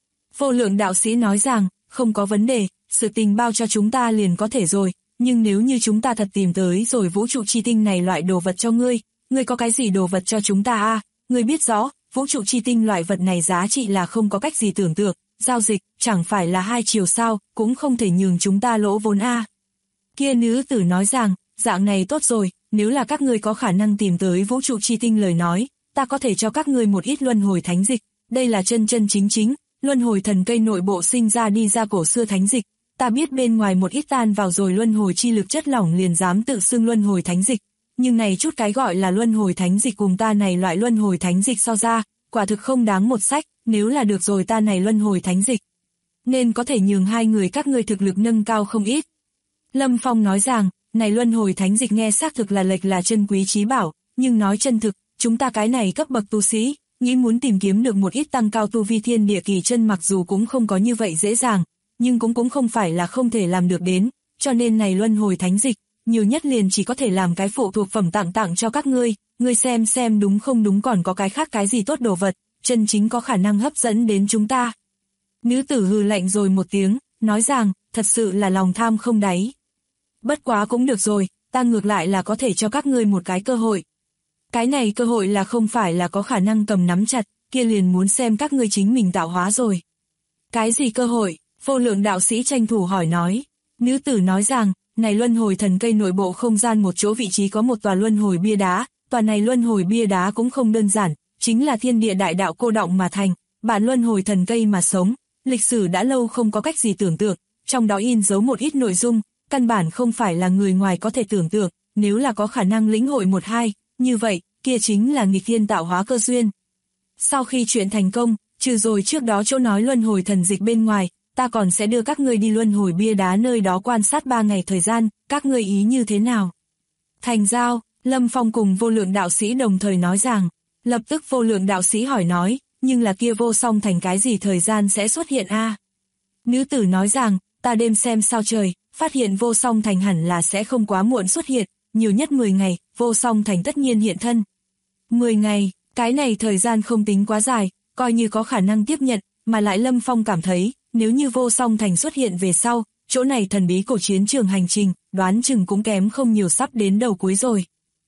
Vô lượng đạo sĩ nói rằng, không có vấn đề, sự tình bao cho chúng ta liền có thể rồi, nhưng nếu như chúng ta thật tìm tới rồi vũ trụ chi tinh này loại đồ vật cho ngươi có cái gì đồ vật cho chúng ta à? Ngươi biết rõ, vũ trụ chi tinh loại vật này giá trị là không có cách gì tưởng tượng, giao dịch, chẳng phải là hai chiều sao, cũng không thể nhường chúng ta lỗ vốn à. Kia nữ tử nói rằng, dạng này tốt rồi, nếu là các ngươi có khả năng tìm tới vũ trụ chi tinh lời nói, ta có thể cho các ngươi một ít luân hồi thánh dịch, đây là chân chân chính, luân hồi thần cây nội bộ sinh ra đi ra cổ xưa thánh dịch, ta biết bên ngoài một ít tan vào rồi luân hồi chi lực chất lỏng liền dám tự xưng luân hồi thánh dịch, nhưng này chút cái gọi là luân hồi thánh dịch cùng ta này loại luân hồi thánh dịch so ra, quả thực không đáng một sách, nếu là được rồi ta này luân hồi thánh dịch, nên có thể nhường hai người các ngươi thực lực nâng cao không ít. Lâm Phong nói rằng, này luân hồi thánh dịch nghe xác thực là lệch là chân quý trí bảo, nhưng nói chân thực, chúng ta cái này cấp bậc tu sĩ, nghĩ muốn tìm kiếm được một ít tăng cao tu vi thiên địa kỳ chân mặc dù cũng không có như vậy dễ dàng, nhưng cũng không phải là không thể làm được đến, cho nên này luân hồi thánh dịch, nhiều nhất liền chỉ có thể làm cái phụ thuộc phẩm tặng cho các ngươi xem đúng không đúng còn có cái khác cái gì tốt đồ vật, chân chính có khả năng hấp dẫn đến chúng ta. Nữ tử hừ lạnh rồi một tiếng, nói rằng, thật sự là lòng tham không đáy. Bất quá cũng được rồi, ta ngược lại là có thể cho các ngươi một cái cơ hội. Cái này cơ hội là không phải là có khả năng cầm nắm chặt, kia liền muốn xem các ngươi chính mình tạo hóa rồi. Cái gì cơ hội? Vô lượng đạo sĩ tranh thủ hỏi nói. Nữ tử nói rằng, này luân hồi thần cây nội bộ không gian một chỗ vị trí có một tòa luân hồi bia đá, tòa này luân hồi bia đá cũng không đơn giản, chính là thiên địa đại đạo cô động mà thành, bản luân hồi thần cây mà sống, lịch sử đã lâu không có cách gì tưởng tượng, trong đó in dấu một ít nội dung, căn bản không phải là người ngoài có thể tưởng tượng, nếu là có khả năng lĩnh hội một hai, như vậy, kia chính là nghịch thiên tạo hóa cơ duyên. Sau khi chuyện thành công, trừ rồi trước đó chỗ nói luân hồi thần dịch bên ngoài, ta còn sẽ đưa các ngươi đi luân hồi bia đá nơi đó quan sát 3 ngày thời gian, các ngươi ý như thế nào? Thành giao, Lâm Phong cùng vô lượng đạo sĩ đồng thời nói rằng, lập tức vô lượng đạo sĩ hỏi nói, nhưng là kia Vô Song Thành cái gì thời gian sẽ xuất hiện a? Nữ tử nói rằng, ta đêm xem sao trời, phát hiện Vô Song Thành hẳn là sẽ không quá muộn xuất hiện, nhiều nhất 10 ngày, Vô Song Thành tất nhiên hiện thân. 10 ngày, cái này thời gian không tính quá dài, coi như có khả năng tiếp nhận, mà lại Lâm Phong cảm thấy, nếu như Vô Song Thành xuất hiện về sau, chỗ này thần bí cổ chiến trường hành trình, đoán chừng cũng kém không nhiều sắp đến đầu cuối rồi.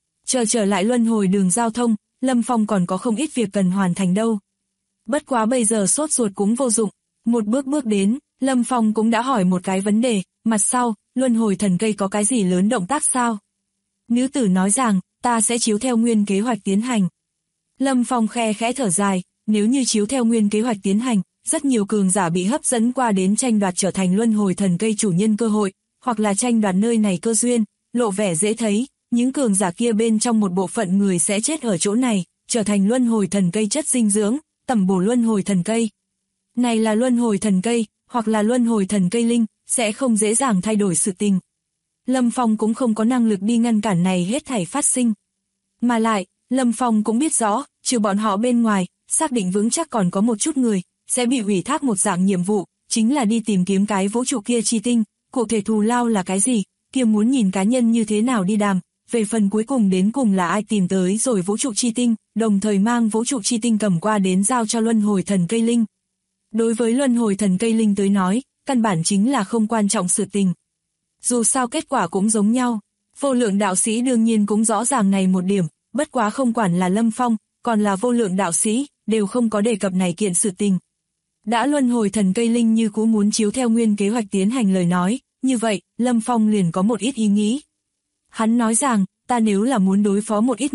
Trở lại luân hồi đường giao thông, Lâm Phong còn có không ít việc cần hoàn thành đâu. Bất quá bây giờ sốt ruột cũng vô dụng, một bước đến, Lâm Phong cũng đã hỏi một cái vấn đề, mặt sau, luân hồi thần cây có cái gì lớn động tác sao? Nữ tử nói rằng, ta sẽ chiếu theo nguyên kế hoạch tiến hành. Lâm Phong khẽ thở dài, nếu như chiếu theo nguyên kế hoạch tiến hành, rất nhiều cường giả bị hấp dẫn qua đến tranh đoạt trở thành luân hồi thần cây chủ nhân cơ hội, hoặc là tranh đoạt nơi này cơ duyên, lộ vẻ dễ thấy, những cường giả kia bên trong một bộ phận người sẽ chết ở chỗ này, trở thành luân hồi thần cây chất dinh dưỡng, tẩm bổ luân hồi thần cây. Này là luân hồi thần cây, hoặc là luân hồi thần cây linh, sẽ không dễ dàng thay đổi sự tình. Lâm Phong cũng không có năng lực đi ngăn cản này hết thảy phát sinh. Mà lại, Lâm Phong cũng biết rõ, trừ bọn họ bên ngoài, xác định vững chắc còn có một chút người, sẽ bị ủy thác một dạng nhiệm vụ, chính là đi tìm kiếm cái vũ trụ kia chi tinh, cụ thể thù lao là cái gì, kia muốn nhìn cá nhân như thế nào đi đàm, về phần cuối cùng đến cùng là ai tìm tới rồi vũ trụ chi tinh, đồng thời mang vũ trụ chi tinh cầm qua đến giao cho luân hồi thần cây linh. Đối với luân hồi thần cây linh tới nói, căn bản chính là không quan trọng sự tình. Dù sao kết quả cũng giống nhau, vô lượng đạo sĩ đương nhiên cũng rõ ràng này một điểm, bất quá không quản là Lâm Phong, còn là vô lượng đạo sĩ, đều không có đề cập này kiện sự tình. Đã luân hồi thần cây linh như cũ muốn chiếu theo nguyên kế hoạch tiến hành lời nói, như vậy, Lâm Phong liền có một ít ý nghĩ. Hắn nói rằng, ta nếu là muốn đối phó một ít người,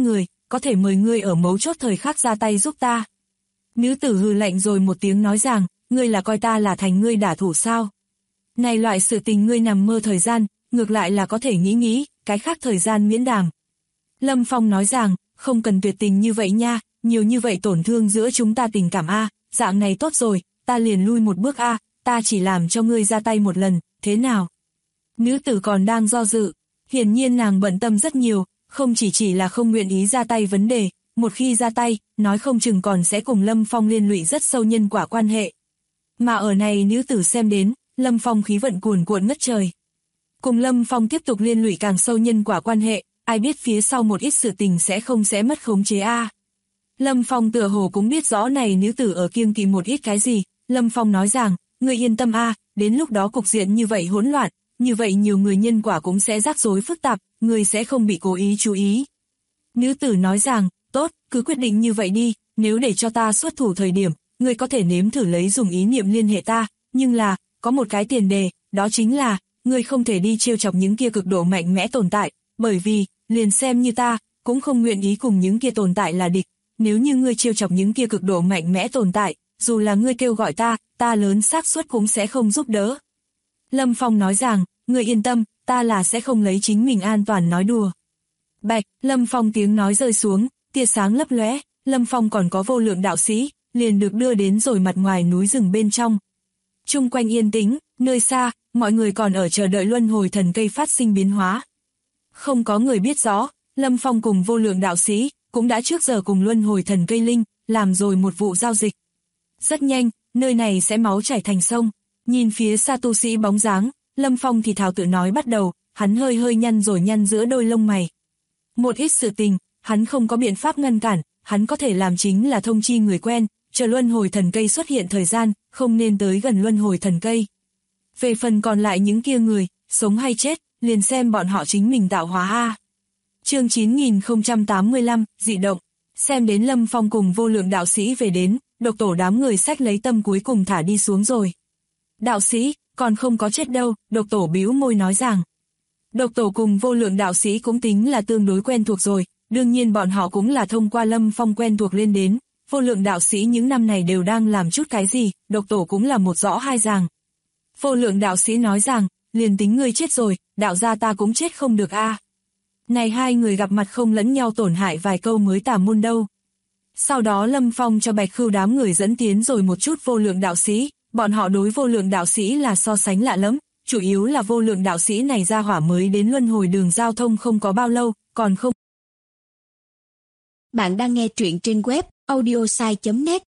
có thể mời ngươi ở mấu chốt thời khắc ra tay giúp ta. Nữ tử hừ lạnh rồi một tiếng nói rằng, ngươi là coi ta là thành ngươi đả thủ sao? Này loại sự tình ngươi nằm mơ thời gian, ngược lại là có thể nghĩ, cái khác thời gian miễn đàm. Lâm Phong nói rằng, không cần tuyệt tình như vậy nha, nhiều như vậy tổn thương giữa chúng ta tình cảm a, dạng này tốt rồi, ta liền lui một bước a, ta chỉ làm cho ngươi ra tay một lần, thế nào? Nữ tử còn đang do dự, hiển nhiên nàng bận tâm rất nhiều, không chỉ là không nguyện ý ra tay vấn đề, một khi ra tay, nói không chừng còn sẽ cùng Lâm Phong liên lụy rất sâu nhân quả quan hệ. Mà ở này nữ tử xem đến, Lâm Phong khí vận cuồn cuộn ngất trời. Cùng Lâm Phong tiếp tục liên lụy càng sâu nhân quả quan hệ, ai biết phía sau một ít sự tình sẽ mất khống chế a. Lâm Phong tựa hồ cũng biết rõ này nữ tử ở kiêng kỵ một ít cái gì, Lâm Phong nói rằng, ngươi yên tâm a, đến lúc đó cục diện như vậy hỗn loạn, như vậy nhiều người nhân quả cũng sẽ rắc rối phức tạp, ngươi sẽ không bị cố ý chú ý. Nữ tử nói rằng, tốt, cứ quyết định như vậy đi, nếu để cho ta xuất thủ thời điểm, ngươi có thể nếm thử lấy dùng ý niệm liên hệ ta, nhưng là, có một cái tiền đề, đó chính là, ngươi không thể đi trêu chọc những kia cực độ mạnh mẽ tồn tại, bởi vì, liền xem như ta, cũng không nguyện ý cùng những kia tồn tại là địch, nếu như ngươi trêu chọc những kia cực độ mạnh mẽ tồn tại, dù là ngươi kêu gọi ta lớn xác suất cũng sẽ không giúp đỡ. Lâm Phong nói rằng, ngươi yên tâm, ta là sẽ không lấy chính mình an toàn nói đùa. Bạch, Lâm Phong tiếng nói rơi xuống, tia sáng lấp lóe, Lâm Phong còn có vô lượng đạo sĩ, liền được đưa đến rồi mặt ngoài núi rừng bên trong. Chung quanh yên tĩnh, nơi xa, mọi người còn ở chờ đợi luân hồi thần cây phát sinh biến hóa. Không có người biết rõ, Lâm Phong cùng vô lượng đạo sĩ, cũng đã trước giờ cùng luân hồi thần cây linh, làm rồi một vụ giao dịch. Rất nhanh, nơi này sẽ máu chảy thành sông, nhìn phía xa tu sĩ bóng dáng, Lâm Phong thì thào tự nói bắt đầu, hắn hơi nhăn giữa đôi lông mày. Một ít sự tình, hắn không có biện pháp ngăn cản, hắn có thể làm chính là thông chi người quen, chờ luân hồi thần cây xuất hiện thời gian, không nên tới gần luân hồi thần cây. Về phần còn lại những kia người, sống hay chết, liền xem bọn họ chính mình tạo hóa a. Chương 9085, dị động. Xem đến Lâm Phong cùng vô lượng đạo sĩ về đến, độc tổ đám người xách lấy tâm cuối cùng thả đi xuống rồi. Đạo sĩ, còn không có chết đâu, độc tổ bĩu môi nói rằng. Độc tổ cùng vô lượng đạo sĩ cũng tính là tương đối quen thuộc rồi, đương nhiên bọn họ cũng là thông qua Lâm Phong quen thuộc lên đến. Vô lượng đạo sĩ những năm này đều đang làm chút cái gì, độc tổ cũng là một rõ hai ràng. Vô lượng đạo sĩ nói rằng, liền tính ngươi chết rồi, đạo gia ta cũng chết không được a. Này hai người gặp mặt không lẫn nhau tổn hại vài câu mới tả môn đâu. Sau đó Lâm Phong cho Bạch Khưu đám người dẫn tiến rồi một chút vô lượng đạo sĩ, bọn họ đối vô lượng đạo sĩ là so sánh lạ lắm, chủ yếu là vô lượng đạo sĩ này ra hỏa mới đến luân hồi đường giao thông không có bao lâu, còn không. Bạn đang nghe truyện trên web audiosai.net.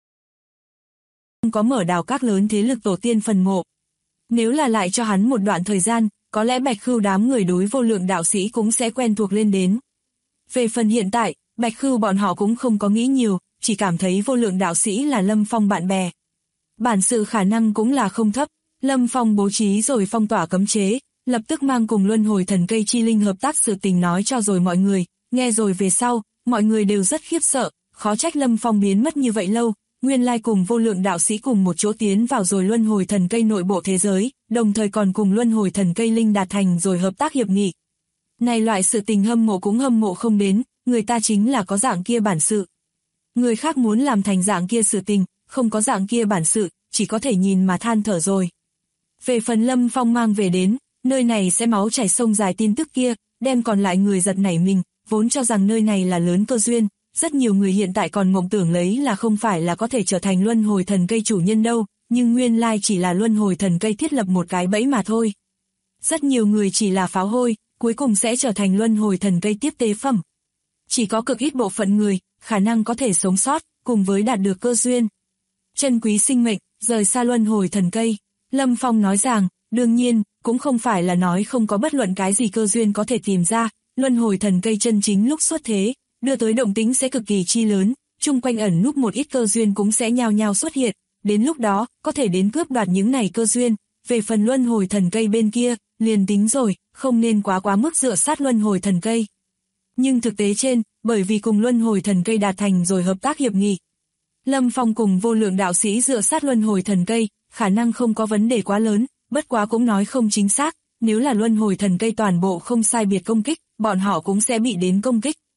Không có mở đào các lớn thế lực tổ tiên phần mộ. Nếu là lại cho hắn một đoạn thời gian, có lẽ Bạch Khưu đám người đối vô lượng đạo sĩ cũng sẽ quen thuộc lên đến. Về phần hiện tại, Bạch Khưu bọn họ cũng không có nghĩ nhiều, chỉ cảm thấy vô lượng đạo sĩ là Lâm Phong bạn bè. Bản sự khả năng cũng là không thấp, Lâm Phong bố trí rồi phong tỏa cấm chế, lập tức mang cùng luân hồi thần cây chi linh hợp tác sự tình nói cho rồi mọi người, nghe rồi về sau, mọi người đều rất khiếp sợ, khó trách Lâm Phong biến mất như vậy lâu, nguyên lai cùng vô lượng đạo sĩ cùng một chỗ tiến vào rồi luân hồi thần cây nội bộ thế giới, đồng thời còn cùng luân hồi thần cây linh đạt thành rồi hợp tác hiệp nghị. Này loại sự tình hâm mộ cũng hâm mộ không đến, người ta chính là có dạng kia bản sự. Người khác muốn làm thành dạng kia sự tình, không có dạng kia bản sự, chỉ có thể nhìn mà than thở rồi. Về phần Lâm Phong mang về đến, nơi này sẽ máu chảy sông dài tin tức kia, đem còn lại người giật nảy mình, vốn cho rằng nơi này là lớn cơ duyên, rất nhiều người hiện tại còn mộng tưởng lấy là không phải là có thể trở thành luân hồi thần cây chủ nhân đâu, nhưng nguyên lai chỉ là luân hồi thần cây thiết lập một cái bẫy mà thôi. Rất nhiều người chỉ là pháo hôi, cuối cùng sẽ trở thành luân hồi thần cây tiếp tế phẩm. Chỉ có cực ít bộ phận người, khả năng có thể sống sót, cùng với đạt được cơ duyên. Chân quý sinh mệnh, rời xa luân hồi thần cây. Lâm Phong nói rằng, đương nhiên, cũng không phải là nói không có bất luận cái gì cơ duyên có thể tìm ra, luân hồi thần cây chân chính lúc xuất thế, đưa tới động tĩnh sẽ cực kỳ chi lớn, chung quanh ẩn núp một ít cơ duyên cũng sẽ nhao nhao xuất hiện, đến lúc đó, có thể đến cướp đoạt những này cơ duyên, về phần luân hồi thần cây bên kia, liền tính rồi, không nên quá mức dựa sát luân hồi thần cây. Nhưng thực tế trên, bởi vì cùng luân hồi thần cây đạt thành rồi hợp tác hiệp nghị, Lâm Phong cùng vô lượng đạo sĩ dựa sát luân hồi thần cây, khả năng không có vấn đề quá lớn, bất quá cũng nói không chính xác, nếu là luân hồi thần cây toàn bộ không sai biệt công kích, bọn họ cũng sẽ bị đến công kích.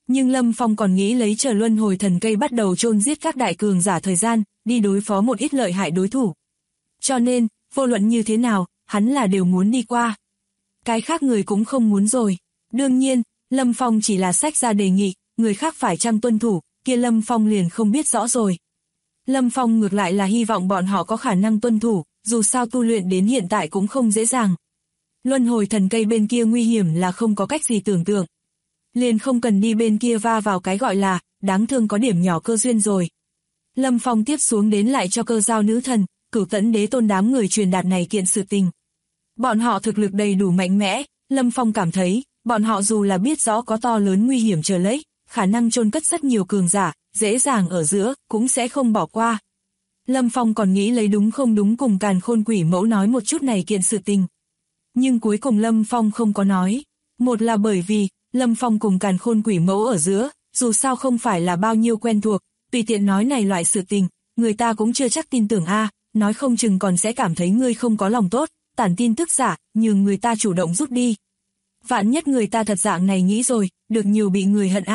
Nhưng Lâm Phong còn nghĩ lấy chờ luân hồi thần cây bắt đầu chôn giết các đại cường giả thời gian, đi đối phó một ít lợi hại đối thủ. Cho nên, vô luận như thế nào, hắn là đều muốn đi qua. Cái khác người cũng không muốn rồi. Đương nhiên, Lâm Phong chỉ là xách ra đề nghị, người khác phải chăng tuân thủ, kia Lâm Phong liền không biết rõ rồi. Lâm Phong ngược lại là hy vọng bọn họ có khả năng tuân thủ, dù sao tu luyện đến hiện tại cũng không dễ dàng. Luân hồi thần cây bên kia nguy hiểm là không có cách gì tưởng tượng. Liền không cần đi bên kia va vào cái gọi là, đáng thương có điểm nhỏ cơ duyên rồi. Lâm Phong tiếp xuống đến lại cho Cơ Giao nữ thần, Cửu Tẫn đế tôn đám người truyền đạt này kiện sự tình. Bọn họ thực lực đầy đủ mạnh mẽ, Lâm Phong cảm thấy, bọn họ dù là biết rõ có to lớn nguy hiểm chờ lấy, khả năng chôn cất rất nhiều cường giả, dễ dàng ở giữa, cũng sẽ không bỏ qua. Lâm Phong còn nghĩ lấy đúng không đúng cùng Càn Khôn Quỷ Mẫu nói một chút này kiện sự tình. Nhưng cuối cùng Lâm Phong không có nói. Một là bởi vì, Lâm Phong cùng Càn Khôn Quỷ Mẫu ở giữa, dù sao không phải là bao nhiêu quen thuộc, tùy tiện nói này loại sự tình, người ta cũng chưa chắc tin tưởng nói không chừng còn sẽ cảm thấy ngươi không có lòng tốt, tản tin tức giả, nhường người ta chủ động rút đi. Vạn nhất người ta thật dạng này nghĩ rồi, được nhiều bị người hận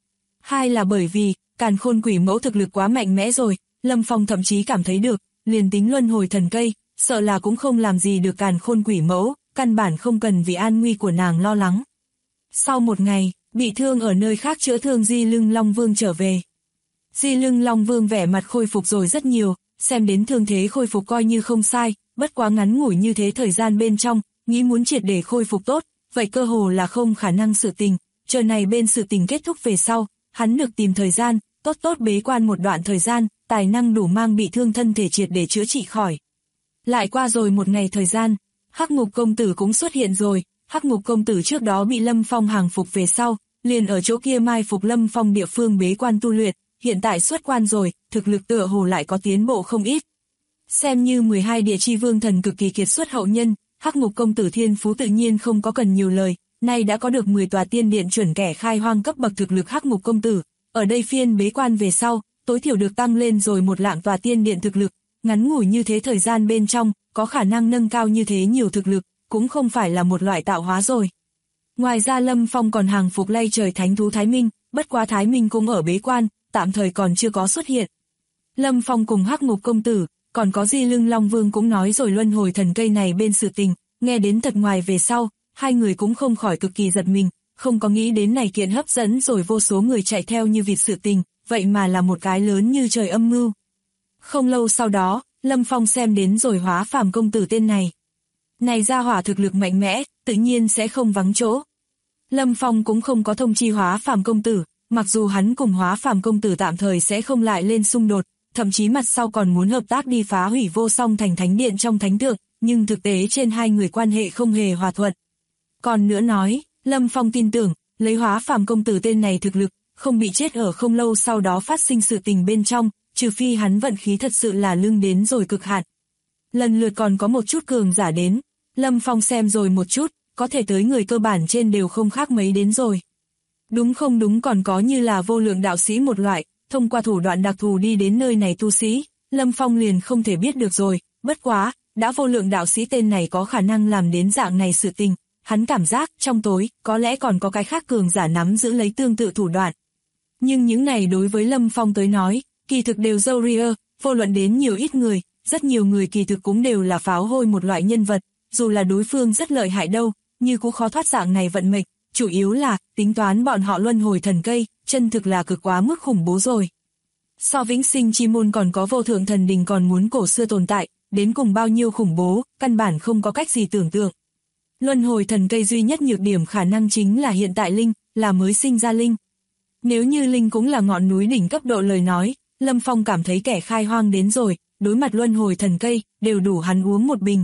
Hai là bởi vì, Càn Khôn Quỷ Mẫu thực lực quá mạnh mẽ rồi, Lâm Phong thậm chí cảm thấy được, liền tính luân hồi thần cây, sợ là cũng không làm gì được Càn Khôn Quỷ Mẫu, căn bản không cần vì an nguy của nàng lo lắng. Sau một ngày, bị thương ở nơi khác chữa thương Di Lưng Long Vương trở về. Di Lưng Long Vương vẻ mặt khôi phục rồi rất nhiều, xem đến thương thế khôi phục coi như không sai, bất quá ngắn ngủi như thế thời gian bên trong, nghĩ muốn triệt để khôi phục tốt, vậy cơ hồ là không khả năng sự tình, chờ này bên sự tình kết thúc về sau, hắn được tìm thời gian, tốt bế quan một đoạn thời gian, tài năng đủ mang bị thương thân thể triệt để chữa trị khỏi. Lại qua rồi một ngày thời gian, Hắc Ngục công tử cũng xuất hiện rồi, Hắc Ngục công tử trước đó bị Lâm Phong hàng phục về sau, liền ở chỗ kia mai phục Lâm Phong địa phương bế quan tu luyện, hiện tại xuất quan rồi, thực lực tựa hồ lại có tiến bộ không ít. Xem như 12 địa chi vương thần cực kỳ kiệt xuất hậu nhân, Hắc Ngục công tử thiên phú tự nhiên không có cần nhiều lời, nay đã có được 10 tòa tiên điện chuẩn kẻ khai hoang cấp bậc thực lực Hắc Ngục công tử, ở đây phiên bế quan về sau, tối thiểu được tăng lên rồi một lạng tòa tiên điện thực lực, ngắn ngủi như thế thời gian bên trong, có khả năng nâng cao như thế nhiều thực lực, cũng không phải là một loại tạo hóa rồi. Ngoài ra Lâm Phong còn hàng phục lay trời thánh thú Thái Minh, bất quá Thái Minh cũng ở bế quan, tạm thời còn chưa có xuất hiện. Lâm Phong cùng Hắc Ngục công tử, còn có Di Lưng Long Vương cũng nói rồi luân hồi thần cây này bên sự tình, nghe đến thật ngoài về sau, hai người cũng không khỏi cực kỳ giật mình, không có nghĩ đến này kiện hấp dẫn rồi vô số người chạy theo như vịt sự tình, vậy mà là một cái lớn như trời âm mưu. Không lâu sau đó, Lâm Phong xem đến rồi Hóa Phàm công tử tên này. Này ra hỏa thực lực mạnh mẽ, tự nhiên sẽ không vắng chỗ. Lâm Phong cũng không có thông chi Hóa Phàm công tử, mặc dù hắn cùng Hóa Phàm công tử tạm thời sẽ không lại lên xung đột, thậm chí mặt sau còn muốn hợp tác đi phá hủy Vô Song Thành thánh điện trong thánh tượng, nhưng thực tế trên hai người quan hệ không hề hòa thuận. Còn nữa nói, Lâm Phong tin tưởng, lấy Hóa Phàm công tử tên này thực lực, không bị chết ở không lâu sau đó phát sinh sự tình bên trong, trừ phi hắn vận khí thật sự là lưng đến rồi cực hạn. Lần lượt còn có một chút cường giả đến, Lâm Phong xem rồi một chút, có thể tới người cơ bản trên đều không khác mấy đến rồi. Đúng không đúng còn có như là vô lượng đạo sĩ một loại, thông qua thủ đoạn đặc thù đi đến nơi này tu sĩ, Lâm Phong liền không thể biết được rồi, bất quá, đã vô lượng đạo sĩ tên này có khả năng làm đến dạng này sự tình, hắn cảm giác trong tối, có lẽ còn có cái khác cường giả nắm giữ lấy tương tự thủ đoạn. Nhưng những này đối với Lâm Phong tới nói, kỳ thực đều dâu ria, vô luận đến nhiều ít người, rất nhiều người kỳ thực cũng đều là pháo hôi một loại nhân vật, dù là đối phương rất lợi hại đâu, như cũng khó thoát dạng này vận mệnh, chủ yếu là, tính toán bọn họ luân hồi thần cây, chân thực là cực quá mức khủng bố rồi. So vĩnh sinh chi môn còn có vô thượng thần đình còn muốn cổ xưa tồn tại, đến cùng bao nhiêu khủng bố, căn bản không có cách gì tưởng tượng. Luân hồi thần cây duy nhất nhược điểm khả năng chính là hiện tại linh, là mới sinh ra linh. Nếu như linh cũng là ngọn núi đỉnh cấp độ lời nói, Lâm Phong cảm thấy kẻ khai hoang đến rồi, đối mặt luân hồi thần cây, đều đủ hắn uống một bình.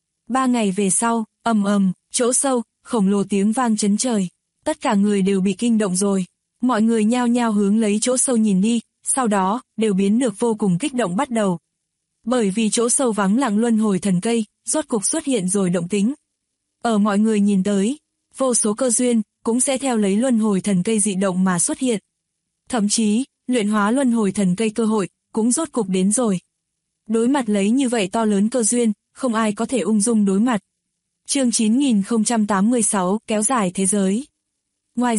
3 ngày về sau, chỗ sâu, khổng lồ tiếng vang chấn trời. Tất cả người đều bị kinh động rồi. Mọi người nhao nhao hướng lấy chỗ sâu nhìn đi, sau đó, đều biến được vô cùng kích động bắt đầu. Bởi vì chỗ sâu vắng lặng luân hồi thần cây, rốt cục xuất hiện rồi động tính. Ở mọi người nhìn tới, vô số cơ duyên, cũng sẽ theo lấy luân hồi thần cây dị động mà xuất hiện. Thậm chí, luyện hóa luân hồi thần cây cơ hội, cũng rốt cục đến rồi. Đối mặt lấy như vậy to lớn cơ duyên, không ai có thể ung dung đối mặt. Chương 9086, kéo dài thế giới. Ngoài ra,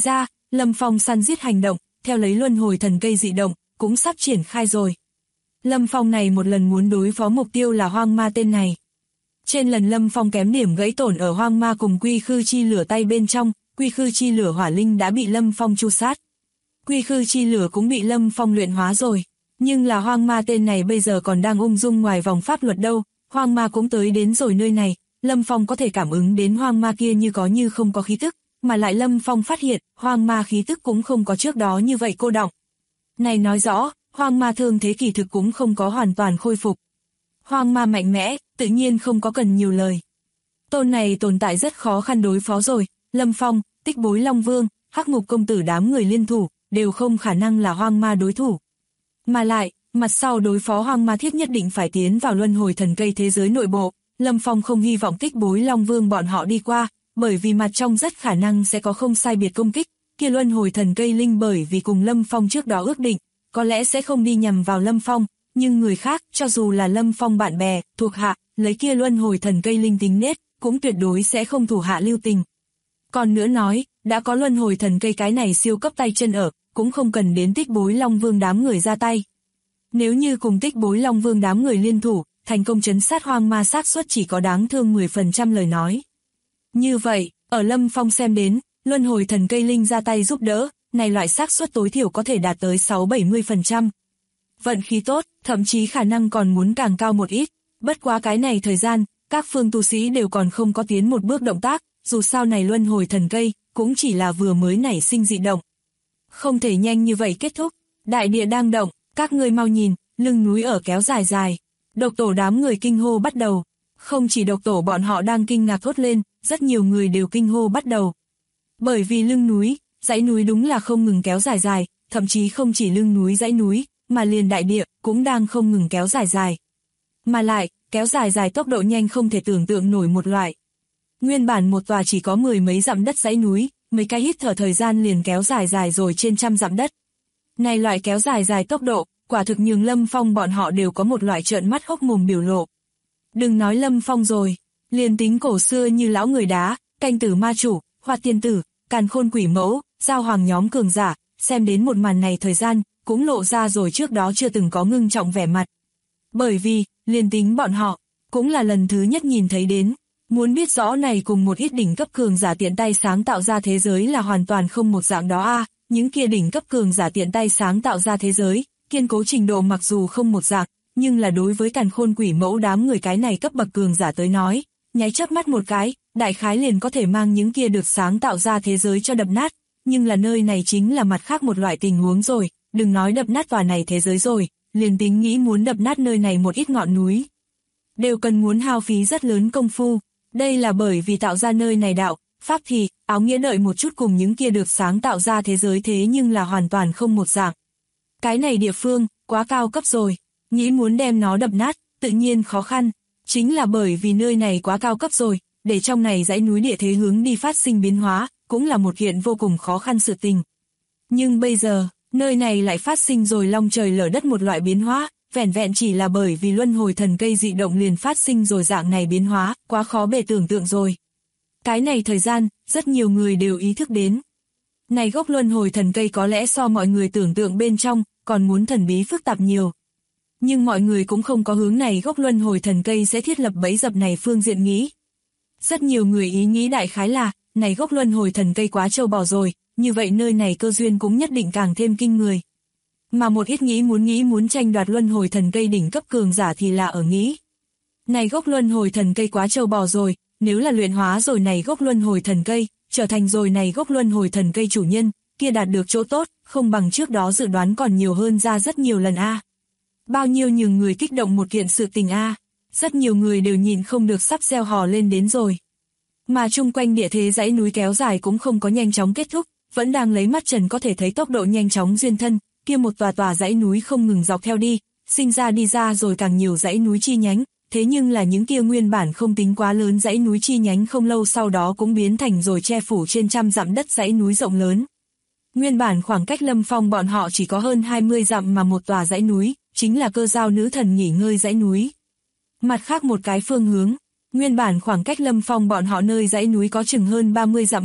Lâm Phong săn giết hành động, theo lấy luân hồi thần cây dị động, cũng sắp triển khai rồi. Lâm Phong này một lần muốn đối phó mục tiêu là hoang ma tên này. Trên lần Lâm Phong kém điểm gãy tổn ở hoang ma cùng quy khư chi lửa tay bên trong, quy khư chi lửa hỏa linh đã bị Lâm Phong tru sát. Quy khư chi lửa cũng bị Lâm Phong luyện hóa rồi. Nhưng là hoang ma tên này bây giờ còn đang ung dung ngoài vòng pháp luật đâu, hoang ma cũng tới đến rồi nơi này, Lâm Phong có thể cảm ứng đến hoang ma kia như có như không có khí tức, mà lại Lâm Phong phát hiện hoang ma khí tức cũng không có trước đó như vậy cô đọng. Này nói rõ, hoang ma thương thế kỳ thực cũng không có hoàn toàn khôi phục. Hoang ma mạnh mẽ, tự nhiên không có cần nhiều lời. Tôn này tồn tại rất khó khăn đối phó rồi, Lâm Phong, Tích Bối Long Vương, Hắc Ngục Công Tử đám người liên thủ, đều không khả năng là hoang ma đối thủ. Mà lại, mặt sau đối phó hoang ma thiết nhất định phải tiến vào luân hồi thần cây thế giới nội bộ, Lâm Phong không hy vọng Tích Bối Long Vương bọn họ đi qua, bởi vì mặt trong rất khả năng sẽ có không sai biệt công kích, kia luân hồi thần cây linh bởi vì cùng Lâm Phong trước đó ước định, có lẽ sẽ không đi nhằm vào Lâm Phong, nhưng người khác, cho dù là Lâm Phong bạn bè, thuộc hạ, lấy kia luân hồi thần cây linh tính nết, cũng tuyệt đối sẽ không thủ hạ lưu tình. Còn nữa nói, đã có luân hồi thần cây cái này siêu cấp tay chân ở, cũng không cần đến Tích Bối Long Vương đám người ra tay. Nếu như cùng Tích Bối Long Vương đám người liên thủ, thành công trấn sát hoang ma xác suất chỉ có đáng thương 10% lời nói. Như vậy, ở Lâm Phong xem đến, luân hồi thần cây linh ra tay giúp đỡ, này loại xác suất tối thiểu có thể đạt tới 6-70%. Vận khí tốt, thậm chí khả năng còn muốn càng cao một ít, bất quá cái này thời gian, các phương tu sĩ đều còn không có tiến một bước động tác, dù sao này luân hồi thần cây, cũng chỉ là vừa mới nảy sinh dị động. Không thể nhanh như vậy kết thúc, đại địa đang động, các ngươi mau nhìn, lưng núi ở kéo dài dài. Độc tổ đám người kinh hô bắt đầu. Không chỉ độc tổ bọn họ đang kinh ngạc thốt lên, rất nhiều người đều kinh hô bắt đầu. Bởi vì lưng núi, dãy núi đúng là không ngừng kéo dài dài, thậm chí không chỉ lưng núi dãy núi, mà liền đại địa cũng đang không ngừng kéo dài dài. Mà lại, kéo dài dài tốc độ nhanh không thể tưởng tượng nổi một loại. Nguyên bản một tòa chỉ có 10 mấy dặm đất dãy núi, mấy cái hít thở thời gian liền kéo dài dài rồi trên trăm dặm đất. Này loại kéo dài dài tốc độ, quả thực nhường Lâm Phong bọn họ đều có một loại trợn mắt hốc mồm biểu lộ. Đừng nói Lâm Phong rồi, liền tính cổ xưa như lão người đá, canh tử ma chủ, Hoa tiên tử, càn khôn quỷ mẫu, giao hoàng nhóm cường giả, xem đến một màn này thời gian, cũng lộ ra rồi trước đó chưa từng có ngưng trọng vẻ mặt. Bởi vì, liền tính bọn họ, cũng là lần thứ nhất nhìn thấy đến. Muốn biết rõ này cùng một ít đỉnh cấp cường giả tiện tay sáng tạo ra thế giới là hoàn toàn không một dạng đó a. Những kia đỉnh cấp cường giả tiện tay sáng tạo ra thế giới, kiên cố trình độ mặc dù không một dạng, nhưng là đối với càn khôn quỷ mẫu đám người cái này cấp bậc cường giả tới nói, nháy chớp mắt một cái, đại khái liền có thể mang những kia được sáng tạo ra thế giới cho đập nát, nhưng là nơi này chính là mặt khác một loại tình huống rồi, đừng nói đập nát tòa này thế giới rồi, liền tính nghĩ muốn đập nát nơi này một ít ngọn núi, đều cần muốn hao phí rất lớn công phu. Đây là bởi vì tạo ra nơi này đạo, pháp thì, áo nghĩa đợi một chút cùng những kia được sáng tạo ra thế giới thế nhưng là hoàn toàn không một dạng. Cái này địa phương, quá cao cấp rồi, nghĩ muốn đem nó đập nát, tự nhiên khó khăn, chính là bởi vì nơi này quá cao cấp rồi, để trong này dãy núi địa thế hướng đi phát sinh biến hóa, cũng là một kiện vô cùng khó khăn sự tình. Nhưng bây giờ, nơi này lại phát sinh rồi long trời lở đất một loại biến hóa, vẻn vẹn chỉ là bởi vì luân hồi thần cây dị động liền phát sinh rồi dạng này biến hóa, quá khó bề tưởng tượng rồi. Cái này thời gian, rất nhiều người đều ý thức đến. Này gốc luân hồi thần cây có lẽ so mọi người tưởng tượng bên trong, còn muốn thần bí phức tạp nhiều. Nhưng mọi người cũng không có hướng này gốc luân hồi thần cây sẽ thiết lập bẫy dập này phương diện nghĩ. Rất nhiều người ý nghĩ đại khái là, này gốc luân hồi thần cây quá trâu bò rồi, như vậy nơi này cơ duyên cũng nhất định càng thêm kinh người. Mà một ít nghĩ muốn tranh đoạt luân hồi thần cây đỉnh cấp cường giả thì là ở nghĩ. Này gốc luân hồi thần cây quá trâu bò rồi, nếu là luyện hóa rồi này gốc luân hồi thần cây, trở thành rồi này gốc luân hồi thần cây chủ nhân, kia đạt được chỗ tốt, không bằng trước đó dự đoán còn nhiều hơn ra rất nhiều lần a. Bao nhiêu nhường người kích động một kiện sự tình a, rất nhiều người đều nhìn không được sắp reo hò lên đến rồi. Mà chung quanh địa thế dãy núi kéo dài cũng không có nhanh chóng kết thúc, vẫn đang lấy mắt trần có thể thấy tốc độ nhanh chóng duyên thân, kia một tòa dãy núi không ngừng dọc theo đi, sinh ra đi ra rồi càng nhiều dãy núi chi nhánh, thế nhưng là những kia nguyên bản không tính quá lớn dãy núi chi nhánh không lâu sau đó cũng biến thành rồi che phủ trên trăm dặm đất dãy núi rộng lớn. Nguyên bản khoảng cách Lâm Phong bọn họ chỉ có hơn 20 dặm mà một tòa dãy núi, chính là Cơ Dao nữ thần nghỉ ngơi dãy núi. Mặt khác một cái phương hướng, nguyên bản khoảng cách Lâm Phong bọn họ nơi dãy núi có chừng hơn 30 dặm mà,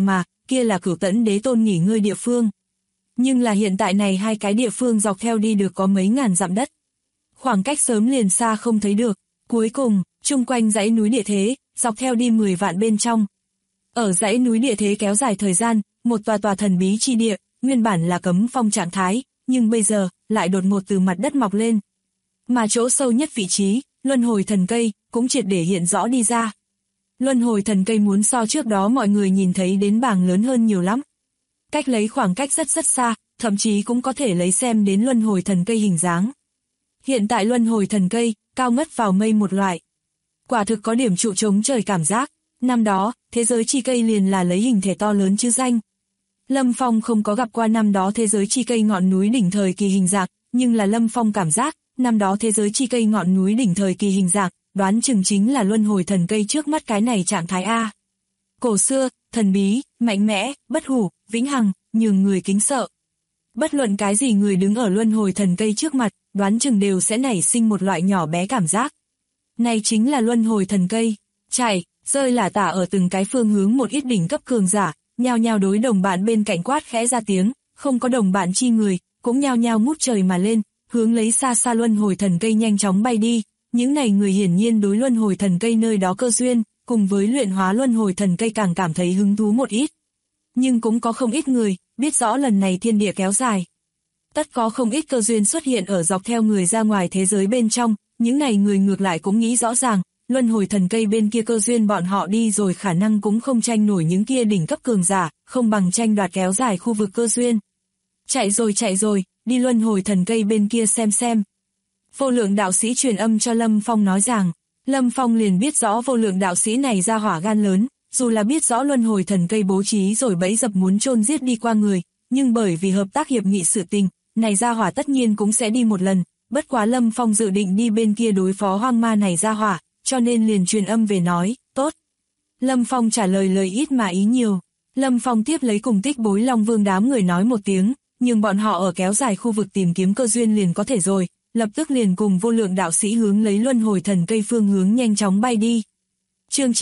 kia là Cửu Tẫn Đế Tôn nghỉ ngơi địa phương. Nhưng là hiện tại này hai cái địa phương dọc theo đi được có mấy ngàn dặm đất. Khoảng cách sớm liền xa không thấy được. Cuối cùng, chung quanh dãy núi địa thế, dọc theo đi 10 vạn bên trong. Ở dãy núi địa thế kéo dài thời gian, một tòa thần bí chi địa, nguyên bản là cấm phong trạng thái, nhưng bây giờ, lại đột ngột từ mặt đất mọc lên. Mà chỗ sâu nhất vị trí, luân hồi thần cây, cũng triệt để hiện rõ đi ra. Luân hồi thần cây muốn so trước đó mọi người nhìn thấy đến bảng lớn hơn nhiều lắm. Cách lấy khoảng cách rất xa, thậm chí cũng có thể lấy xem đến luân hồi thần cây hình dáng. Hiện tại luân hồi thần cây, cao ngất vào mây một loại. Quả thực có điểm trụ trống trời cảm giác. Năm đó, thế giới chi cây liền là lấy hình thể to lớn chứ danh. Lâm Phong không có gặp qua năm đó thế giới chi cây ngọn núi đỉnh thời kỳ hình dạng, nhưng là Lâm Phong cảm giác, năm đó thế giới chi cây ngọn núi đỉnh thời kỳ hình dạng, đoán chừng chính là luân hồi thần cây trước mắt cái này trạng thái A. Cổ xưa, thần bí, mạnh mẽ, bất hủ, vĩnh hằng, nhường người kính sợ. Bất luận cái gì người đứng ở luân hồi thần cây trước mặt, đoán chừng đều sẽ nảy sinh một loại nhỏ bé cảm giác. Này chính là luân hồi thần cây, chạy, rơi lả tả ở từng cái phương hướng một ít đỉnh cấp cường giả, nhao nhao đối đồng bạn bên cạnh quát khẽ ra tiếng, không có đồng bạn chi người, cũng nhao nhao ngút trời mà lên, hướng lấy xa xa luân hồi thần cây nhanh chóng bay đi. Những này người hiển nhiên đối luân hồi thần cây nơi đó cơ duyên, cùng với luyện hóa luân hồi thần cây càng cảm thấy hứng thú một ít. Nhưng cũng có không ít người, biết rõ lần này thiên địa kéo dài. Tất có không ít cơ duyên xuất hiện ở dọc theo người ra ngoài thế giới bên trong, những này người ngược lại cũng nghĩ rõ ràng, luân hồi thần cây bên kia cơ duyên bọn họ đi rồi khả năng cũng không tranh nổi những kia đỉnh cấp cường giả, không bằng tranh đoạt kéo dài khu vực cơ duyên. Chạy rồi, đi luân hồi thần cây bên kia xem. Vô lượng đạo sĩ truyền âm cho Lâm Phong nói rằng, Lâm Phong liền biết rõ vô lượng đạo sĩ này ra hỏa gan lớn, dù là biết rõ luân hồi thần cây bố trí rồi bẫy dập muốn chôn giết đi qua người, nhưng bởi vì hợp tác hiệp nghị sự tình, này ra hỏa tất nhiên cũng sẽ đi một lần, bất quá Lâm Phong dự định đi bên kia đối phó hoang ma này ra hỏa, cho nên liền truyền âm về nói, tốt. Lâm Phong trả lời ít mà ý nhiều. Lâm Phong tiếp lấy cùng Tích Bối Long Vương đám người nói một tiếng, nhưng bọn họ ở kéo dài khu vực tìm kiếm cơ duyên liền có thể rồi, lập tức liền cùng vô lượng đạo sĩ hướng lấy luân hồi thần cây phương hướng nhanh chóng bay đi. Chương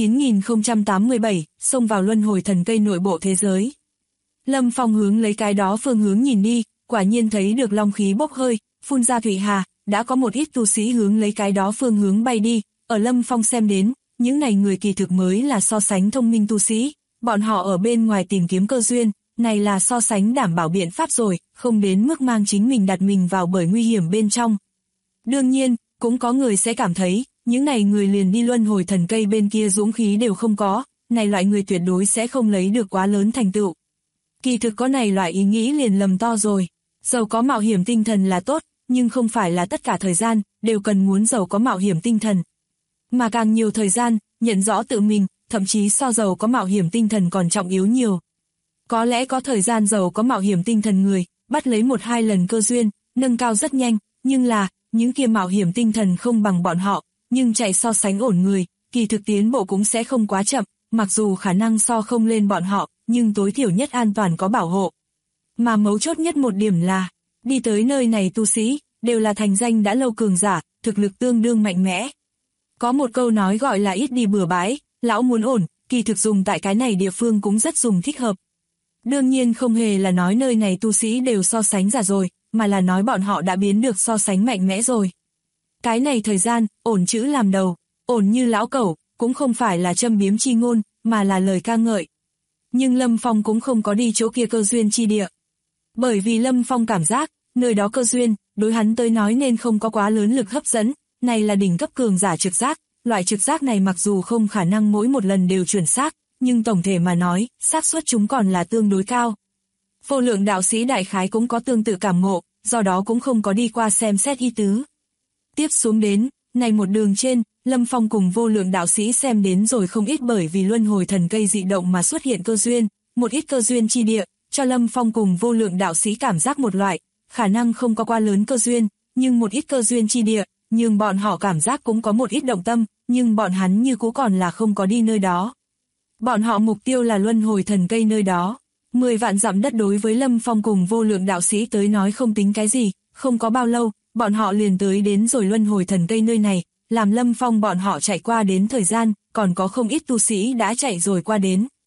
9087, xông vào luân hồi thần cây nội bộ thế giới. Lâm Phong hướng lấy cái đó phương hướng nhìn đi, quả nhiên thấy được long khí bốc hơi, phun ra thủy hà, đã có một ít tu sĩ hướng lấy cái đó phương hướng bay đi, ở Lâm Phong xem đến, những này người kỳ thực mới là so sánh thông minh tu sĩ, bọn họ ở bên ngoài tìm kiếm cơ duyên, này là so sánh đảm bảo biện pháp rồi, không đến mức mang chính mình đặt mình vào bởi nguy hiểm bên trong. Đương nhiên, cũng có người sẽ cảm thấy, những này người liền đi luân hồi thần cây bên kia dũng khí đều không có, này loại người tuyệt đối sẽ không lấy được quá lớn thành tựu. Kỳ thực có này loại ý nghĩ liền lầm to rồi, giàu có mạo hiểm tinh thần là tốt, nhưng không phải là tất cả thời gian, đều cần muốn giàu có mạo hiểm tinh thần. Mà càng nhiều thời gian, nhận rõ tự mình, thậm chí so giàu có mạo hiểm tinh thần còn trọng yếu nhiều. Có lẽ có thời gian giàu có mạo hiểm tinh thần người, bắt lấy 1-2 lần cơ duyên, nâng cao rất nhanh, nhưng là, những kia mạo hiểm tinh thần không bằng bọn họ, nhưng chạy so sánh ổn người, kỳ thực tiến bộ cũng sẽ không quá chậm, mặc dù khả năng so không lên bọn họ, nhưng tối thiểu nhất an toàn có bảo hộ. Mà mấu chốt nhất một điểm là, đi tới nơi này tu sĩ, đều là thành danh đã lâu cường giả, thực lực tương đương mạnh mẽ. Có một câu nói gọi là ít đi bừa bãi, lão muốn ổn, kỳ thực dùng tại cái này địa phương cũng rất dùng thích hợp. Đương nhiên không hề là nói nơi này tu sĩ đều so sánh giả rồi, mà là nói bọn họ đã biến được so sánh mạnh mẽ rồi. Cái này thời gian, ổn chữ làm đầu, ổn như lão cẩu, cũng không phải là châm biếm chi ngôn, mà là lời ca ngợi. Nhưng Lâm Phong cũng không có đi chỗ kia cơ duyên chi địa. Bởi vì Lâm Phong cảm giác, nơi đó cơ duyên, đối hắn tới nói nên không có quá lớn lực hấp dẫn, này là đỉnh cấp cường giả trực giác, loại trực giác này mặc dù không khả năng mỗi một lần đều chuẩn xác, nhưng tổng thể mà nói, xác suất chúng còn là tương đối cao. Vô lượng đạo sĩ đại khái cũng có tương tự cảm ngộ, do đó cũng không có đi qua xem xét ý tứ. Tiếp xuống đến, này một đường trên, Lâm Phong cùng vô lượng đạo sĩ xem đến rồi không ít bởi vì luân hồi thần cây dị động mà xuất hiện cơ duyên, một ít cơ duyên chi địa, cho Lâm Phong cùng vô lượng đạo sĩ cảm giác một loại, khả năng không có quá lớn cơ duyên, nhưng một ít cơ duyên chi địa, nhưng bọn họ cảm giác cũng có một ít động tâm, nhưng bọn hắn như cũ còn là không có đi nơi đó. Bọn họ mục tiêu là luân hồi thần cây nơi đó. 10 vạn dặm đất đối với Lâm Phong cùng vô lượng đạo sĩ tới nói không tính cái gì, không có bao lâu, bọn họ liền tới đến rồi luân hồi thần cây nơi này, làm Lâm Phong bọn họ chạy qua đến thời gian, còn có không ít tu sĩ đã chạy rồi qua đến.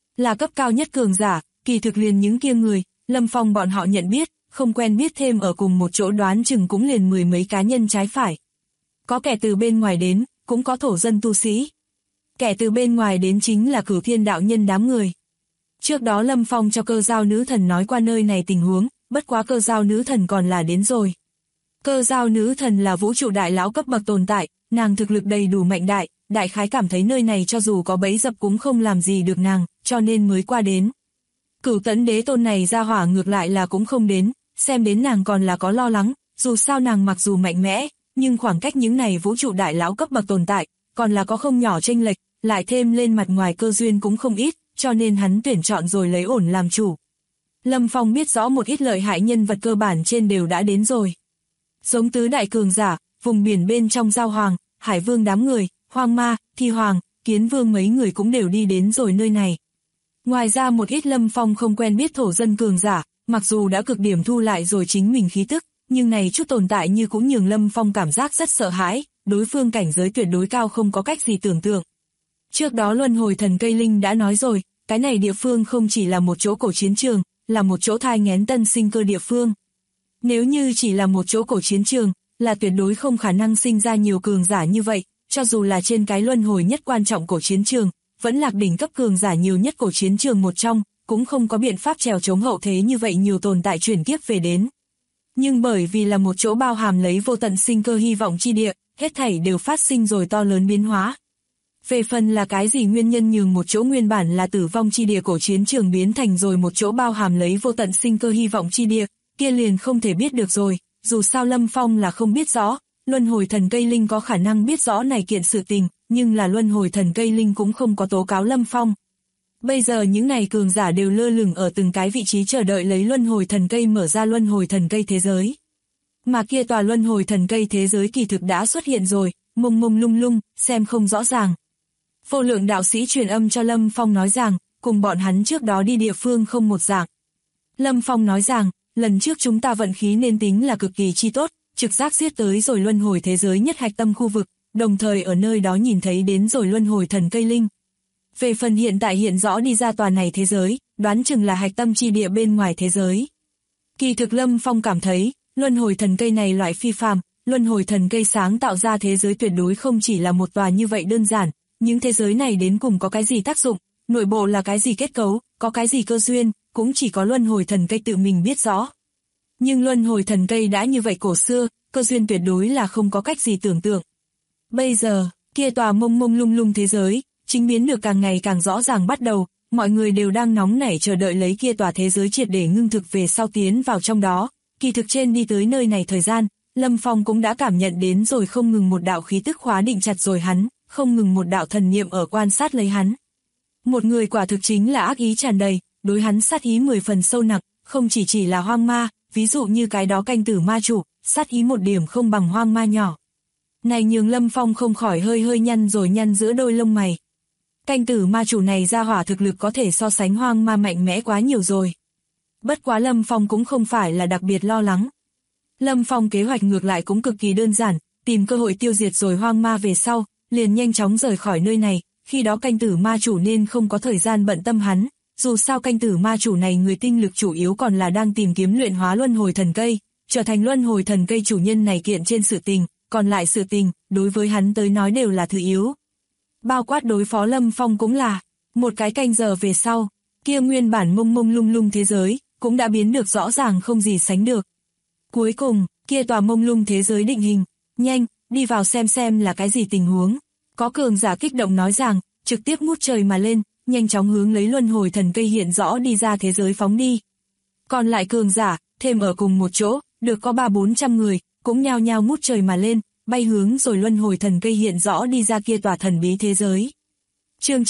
là cấp cao nhất cường giả, kỳ thực liền những kia người, Lâm Phong bọn họ nhận biết, không quen biết thêm ở cùng một chỗ đoán chừng cũng liền 10 mấy cá nhân trái phải. Có kẻ từ bên ngoài đến, cũng có thổ dân tu sĩ. Kẻ từ bên ngoài đến chính là Cửu Thiên đạo nhân đám người. Trước đó Lâm Phong cho Cơ Giao nữ thần nói qua nơi này tình huống, bất quá Cơ Giao nữ thần còn là đến rồi. Cơ Giao nữ thần là vũ trụ đại lão cấp bậc tồn tại, nàng thực lực đầy đủ mạnh đại khái cảm thấy nơi này cho dù có bẫy dập cũng không làm gì được nàng, cho nên mới qua đến. Cửu Tấn đế tôn này ra hỏa ngược lại là cũng không đến, xem đến nàng còn là có lo lắng, dù sao nàng mặc dù mạnh mẽ, nhưng khoảng cách những này vũ trụ đại lão cấp bậc tồn tại, còn là có không nhỏ chênh lệch, lại thêm lên mặt ngoài cơ duyên cũng không ít, cho nên hắn tuyển chọn rồi lấy ổn làm chủ. Lâm Phong biết rõ một ít lợi hại nhân vật cơ bản trên đều đã đến rồi. Giống tứ đại cường giả, vùng biển bên trong Giao Hoàng, Hải Vương đám người, Hoang Ma, Thi Hoàng, Kiến Vương mấy người cũng đều đi đến rồi nơi này. Ngoài ra một ít Lâm Phong không quen biết thổ dân cường giả, mặc dù đã cực điểm thu lại rồi chính mình khí tức, nhưng này chút tồn tại như cũng nhường Lâm Phong cảm giác rất sợ hãi, đối phương cảnh giới tuyệt đối cao không có cách gì tưởng tượng. Trước đó Luân Hồi Thần Cây Linh đã nói rồi, cái này địa phương không chỉ là một chỗ cổ chiến trường, là một chỗ thai nghén tân sinh cơ địa phương. Nếu như chỉ là một chỗ cổ chiến trường, là tuyệt đối không khả năng sinh ra nhiều cường giả như vậy, cho dù là trên cái luân hồi nhất quan trọng cổ chiến trường, vẫn là đỉnh cấp cường giả nhiều nhất cổ chiến trường một trong, cũng không có biện pháp trèo chống hậu thế như vậy nhiều tồn tại chuyển kiếp về đến. Nhưng bởi vì là một chỗ bao hàm lấy vô tận sinh cơ hy vọng chi địa, hết thảy đều phát sinh rồi to lớn biến hóa. Về phần là cái gì nguyên nhân nhường một chỗ nguyên bản là tử vong chi địa cổ chiến trường biến thành rồi một chỗ bao hàm lấy vô tận sinh cơ hy vọng chi địa, kia liền không thể biết được rồi, dù sao Lâm Phong là không biết rõ, Luân Hồi Thần Cây Linh có khả năng biết rõ này kiện sự tình, nhưng là Luân Hồi Thần Cây Linh cũng không có tố cáo Lâm Phong. Bây giờ những này cường giả đều lơ lửng ở từng cái vị trí chờ đợi lấy Luân Hồi Thần Cây mở ra Luân Hồi Thần Cây thế giới. Mà kia tòa Luân Hồi Thần Cây thế giới kỳ thực đã xuất hiện rồi, mông mông lung lung, xem không rõ ràng. Vô Lượng đạo sĩ truyền âm cho Lâm Phong nói rằng, cùng bọn hắn trước đó đi địa phương không một dạng. Lâm Phong nói rằng, lần trước chúng ta vận khí nên tính là cực kỳ chi tốt, trực giác giết tới rồi luân hồi thế giới nhất hạch tâm khu vực, đồng thời ở nơi đó nhìn thấy đến rồi Luân Hồi Thần Cây Linh. Về phần hiện tại hiện rõ đi ra tòa này thế giới, đoán chừng là hạch tâm chi địa bên ngoài thế giới. Kỳ thực Lâm Phong cảm thấy, Luân Hồi Thần Cây này loại phi phàm, Luân Hồi Thần Cây sáng tạo ra thế giới tuyệt đối không chỉ là một tòa như vậy đơn giản, những thế giới này đến cùng có cái gì tác dụng, nội bộ là cái gì kết cấu, có cái gì cơ duyên, cũng chỉ có Luân Hồi Thần Cây tự mình biết rõ. Nhưng Luân Hồi Thần Cây đã như vậy cổ xưa, cơ duyên tuyệt đối là không có cách gì tưởng tượng. Bây giờ, kia tòa mông mông lung lung thế giới, chính biến được càng ngày càng rõ ràng bắt đầu, mọi người đều đang nóng nảy chờ đợi lấy kia tòa thế giới triệt để ngưng thực về sau tiến vào trong đó. Kỳ thực trên đi tới nơi này thời gian, Lâm Phong cũng đã cảm nhận đến rồi không ngừng một đạo khí tức khóa định chặt rồi hắn, không ngừng một đạo thần niệm ở quan sát lấy hắn. Một người quả thực chính là ác ý tràn đầy, đối hắn sát ý 10 phần sâu nặng, không chỉ là hoang ma, ví dụ như cái đó canh tử ma chủ, sát ý một điểm không bằng hoang ma nhỏ. Này nhường Lâm Phong không khỏi hơi nhăn rồi nhăn giữa đôi lông mày. Canh tử ma chủ này ra hỏa thực lực có thể so sánh hoang ma mạnh mẽ quá nhiều rồi. Bất quá Lâm Phong cũng không phải là đặc biệt lo lắng. Lâm Phong kế hoạch ngược lại cũng cực kỳ đơn giản, tìm cơ hội tiêu diệt rồi hoang ma về sau, liền nhanh chóng rời khỏi nơi này, khi đó canh tử ma chủ nên không có thời gian bận tâm hắn, dù sao canh tử ma chủ này người tinh lực chủ yếu còn là đang tìm kiếm luyện hóa Luân Hồi Thần Cây, trở thành Luân Hồi Thần Cây chủ nhân này kiện trên sự tình, còn lại sự tình, đối với hắn tới nói đều là thứ yếu. Bao quát đối phó Lâm Phong cũng là, một cái canh giờ về sau, kia nguyên bản mông mông lung lung thế giới, cũng đã biến được rõ ràng không gì sánh được. Cuối cùng, kia tòa mông lung thế giới định hình, nhanh, đi vào xem là cái gì tình huống. Có cường giả kích động nói rằng, trực tiếp ngút trời mà lên, nhanh chóng hướng lấy Luân Hồi Thần Cây hiện rõ đi ra thế giới phóng đi. Còn lại cường giả, thêm ở cùng một chỗ, được có 300-400 người, cũng nhao nhao ngút trời mà lên, bay hướng rồi Luân Hồi Thần Cây hiện rõ đi ra kia tòa thần bí thế giới. Chương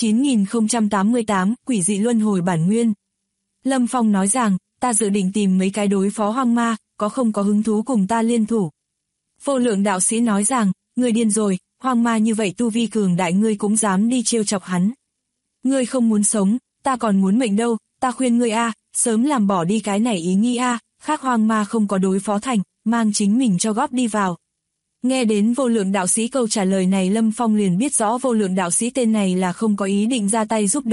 9088, Quỷ dị Luân Hồi bản nguyên. Lâm Phong nói rằng, ta dự định tìm mấy cái đối phó hoang ma, có không có hứng thú cùng ta liên thủ. Vô Lượng đạo sĩ nói rằng, ngươi điên rồi, hoang ma như vậy tu vi cường đại ngươi cũng dám đi trêu chọc hắn. Ngươi không muốn sống, ta còn muốn mệnh đâu, ta khuyên ngươi sớm làm bỏ đi cái này ý nghĩ khác hoang ma không có đối phó thành, mang chính mình cho góp đi vào. Nghe đến Vô Lượng đạo sĩ câu trả lời này Lâm Phong liền biết rõ Vô Lượng đạo sĩ tên này là không có ý định ra tay giúp đỡ,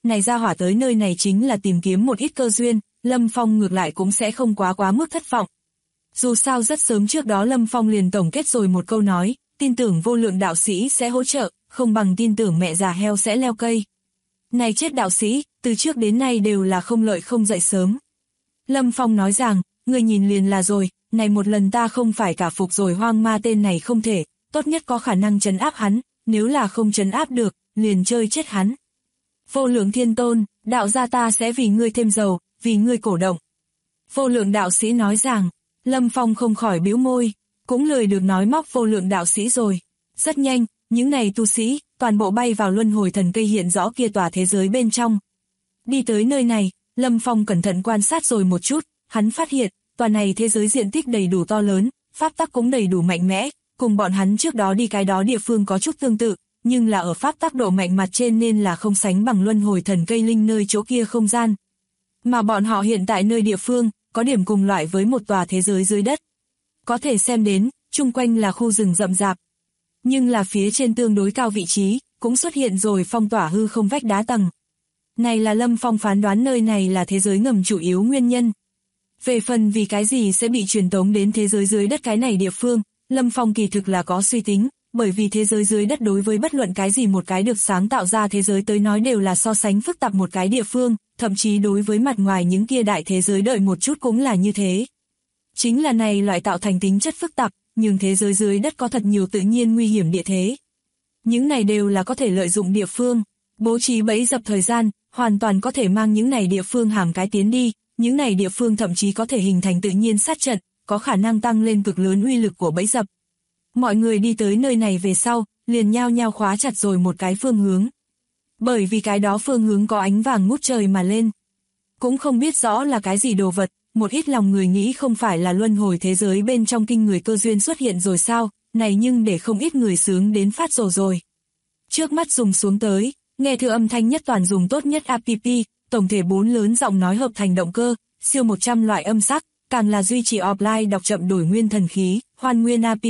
này ra hỏa tới nơi này chính là tìm kiếm một ít cơ duyên, Lâm Phong ngược lại cũng sẽ không quá mức thất vọng. Dù sao rất sớm trước đó Lâm Phong liền tổng kết rồi một câu nói, tin tưởng vô lượng đạo sĩ sẽ hỗ trợ, không bằng tin tưởng mẹ già heo sẽ leo cây. Này chết đạo sĩ, từ trước đến nay đều là không lợi không dậy sớm. Lâm Phong nói rằng, người nhìn liền là rồi, này một lần ta không phải cả phục rồi hoang ma tên này không thể, tốt nhất có khả năng trấn áp hắn, nếu là không trấn áp được, liền chơi chết hắn. Vô lượng thiên tôn, đạo gia ta sẽ vì ngươi thêm giàu, vì ngươi cổ động. Vô lượng đạo sĩ nói rằng, Lâm Phong không khỏi bĩu môi, cũng lười được nói móc vô lượng đạo sĩ rồi. Rất nhanh, những này tu sĩ, toàn bộ bay vào luân hồi thần cây hiện rõ kia tòa thế giới bên trong. Đi tới nơi này, Lâm Phong cẩn thận quan sát rồi một chút, hắn phát hiện, tòa này thế giới diện tích đầy đủ to lớn, pháp tắc cũng đầy đủ mạnh mẽ, cùng bọn hắn trước đó đi cái đó địa phương có chút tương tự, nhưng là ở pháp tắc độ mạnh mặt trên nên là không sánh bằng luân hồi thần cây linh nơi chỗ kia không gian. Mà bọn họ hiện tại nơi địa phương, có điểm cùng loại với một tòa thế giới dưới đất. Có thể xem đến, chung quanh là khu rừng rậm rạp. Nhưng là phía trên tương đối cao vị trí, cũng xuất hiện rồi phong tỏa hư không vách đá tầng. Này là Lâm Phong phán đoán nơi này là thế giới ngầm chủ yếu nguyên nhân. Về phần vì cái gì sẽ bị truyền tống đến thế giới dưới đất cái này địa phương, Lâm Phong kỳ thực là có suy tính, bởi vì thế giới dưới đất đối với bất luận cái gì một cái được sáng tạo ra thế giới tới nói đều là so sánh phức tạp một cái địa phương, thậm chí đối với mặt ngoài những kia đại thế giới đợi một chút cũng là như thế. Chính là này loại tạo thành tính chất phức tạp, nhưng thế giới dưới đất có thật nhiều tự nhiên nguy hiểm địa thế. Những này đều là có thể lợi dụng địa phương, bố trí bẫy dập thời gian, hoàn toàn có thể mang những này địa phương hàm cái tiến đi, những này địa phương thậm chí có thể hình thành tự nhiên sát trận, có khả năng tăng lên cực lớn uy lực của bẫy dập. Mọi người đi tới nơi này về sau, liền nhao nhao khóa chặt rồi một cái phương hướng. Bởi vì cái đó phương hướng có ánh vàng ngút trời mà lên. Cũng không biết rõ là cái gì đồ vật, một ít lòng người nghĩ không phải là luân hồi thế giới bên trong kinh người cơ duyên xuất hiện rồi sao, này nhưng để không ít người sướng đến phát rồ rồi. Trước mắt dùng xuống tới, nghe thư âm thanh nhất toàn dùng tốt nhất app, tổng thể 4 lớn giọng nói hợp thành động cơ, siêu 100 loại âm sắc, càng là duy trì offline đọc chậm đổi nguyên thần khí, hoàn nguyên app.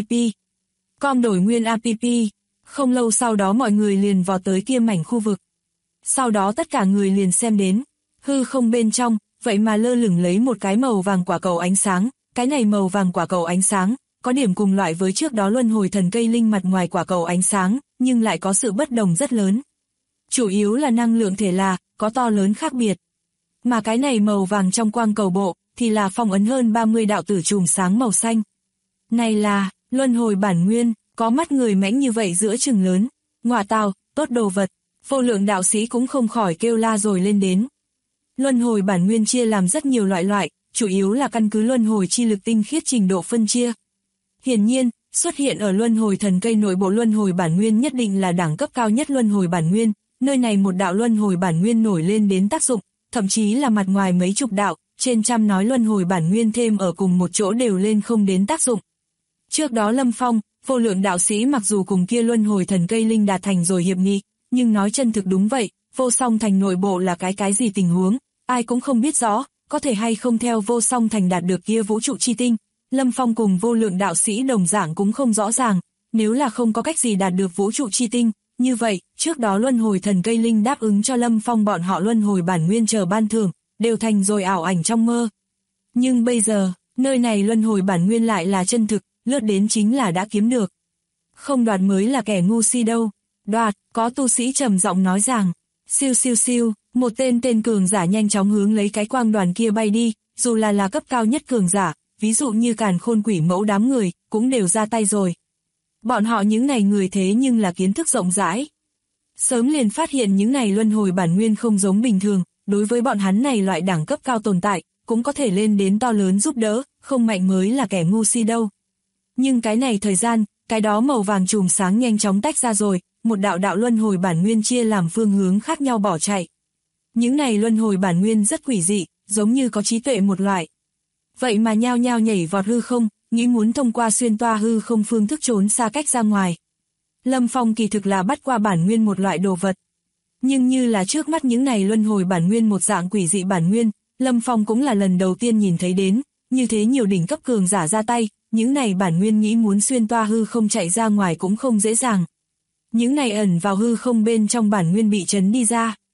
Com đổi nguyên app. Không lâu sau đó mọi người liền vào tới kia mảnh khu vực. Sau đó tất cả người liền xem đến, hư không bên trong, vậy mà lơ lửng lấy một cái màu vàng quả cầu ánh sáng, cái này màu vàng quả cầu ánh sáng, có điểm cùng loại với trước đó luân hồi thần cây linh mặt ngoài quả cầu ánh sáng, nhưng lại có sự bất đồng rất lớn. Chủ yếu là năng lượng thể là, có to lớn khác biệt. Mà cái này màu vàng trong quang cầu bộ, thì là phong ấn hơn 30 đạo tử chùm sáng màu xanh. Này là, luân hồi bản nguyên, có mắt người mãnh như vậy giữa chừng lớn, ngọa tào, tốt đồ vật, vô lượng đạo sĩ cũng không khỏi kêu la rồi lên đến. Luân hồi bản nguyên chia làm rất nhiều loại, chủ yếu là căn cứ luân hồi chi lực tinh khiết trình độ phân chia. Hiển nhiên, xuất hiện ở luân hồi thần cây nội bộ luân hồi bản nguyên nhất định là đẳng cấp cao nhất luân hồi bản nguyên, nơi này một đạo luân hồi bản nguyên nổi lên đến tác dụng, thậm chí là mặt ngoài mấy chục đạo, trên trăm nói luân hồi bản nguyên thêm ở cùng một chỗ đều lên không đến tác dụng. Trước đó Lâm Phong, vô lượng đạo sĩ mặc dù cùng kia luân hồi thần cây linh đạt thành rồi hiệp nghị, nhưng nói chân thực đúng vậy, vô song thành nội bộ là cái gì tình huống, ai cũng không biết rõ, có thể hay không theo vô song thành đạt được kia vũ trụ chi tinh. Lâm Phong cùng vô lượng đạo sĩ đồng dạng cũng không rõ ràng, nếu là không có cách gì đạt được vũ trụ chi tinh, như vậy, trước đó luân hồi thần cây linh đáp ứng cho Lâm Phong bọn họ luân hồi bản nguyên chờ ban thưởng, đều thành rồi ảo ảnh trong mơ. Nhưng bây giờ, nơi này luân hồi bản nguyên lại là chân thực, lướt đến chính là đã kiếm được. Không đoạt mới là kẻ ngu si đâu, đoạt, có tu sĩ trầm giọng nói rằng, siêu siêu siêu, một tên cường giả nhanh chóng hướng lấy cái quang đoàn kia bay đi, dù là cấp cao nhất cường giả, ví dụ như Càn Khôn Quỷ Mẫu đám người, cũng đều ra tay rồi. Bọn họ những này người thế nhưng là kiến thức rộng rãi. Sớm liền phát hiện những này luân hồi bản nguyên không giống bình thường, đối với bọn hắn này loại đẳng cấp cao tồn tại, cũng có thể lên đến to lớn giúp đỡ, không mạnh mới là kẻ ngu si đâu. Nhưng cái này thời gian, cái đó màu vàng chùm sáng nhanh chóng tách ra rồi, một đạo luân hồi bản nguyên chia làm phương hướng khác nhau bỏ chạy. Những này luân hồi bản nguyên rất quỷ dị, giống như có trí tuệ một loại. Vậy mà nhao nhao nhảy vọt hư không, nghĩ muốn thông qua xuyên toa hư không phương thức trốn xa cách ra ngoài. Lâm Phong kỳ thực là bắt qua bản nguyên một loại đồ vật. Nhưng như là trước mắt những này luân hồi bản nguyên một dạng quỷ dị bản nguyên, Lâm Phong cũng là lần đầu tiên nhìn thấy đến, như thế nhiều đỉnh cấp cường giả ra tay, những này bản nguyên nghĩ muốn xuyên toa hư không chạy ra ngoài cũng không dễ dàng. Những này ẩn vào hư không bên trong bản nguyên bị trấn đi ra.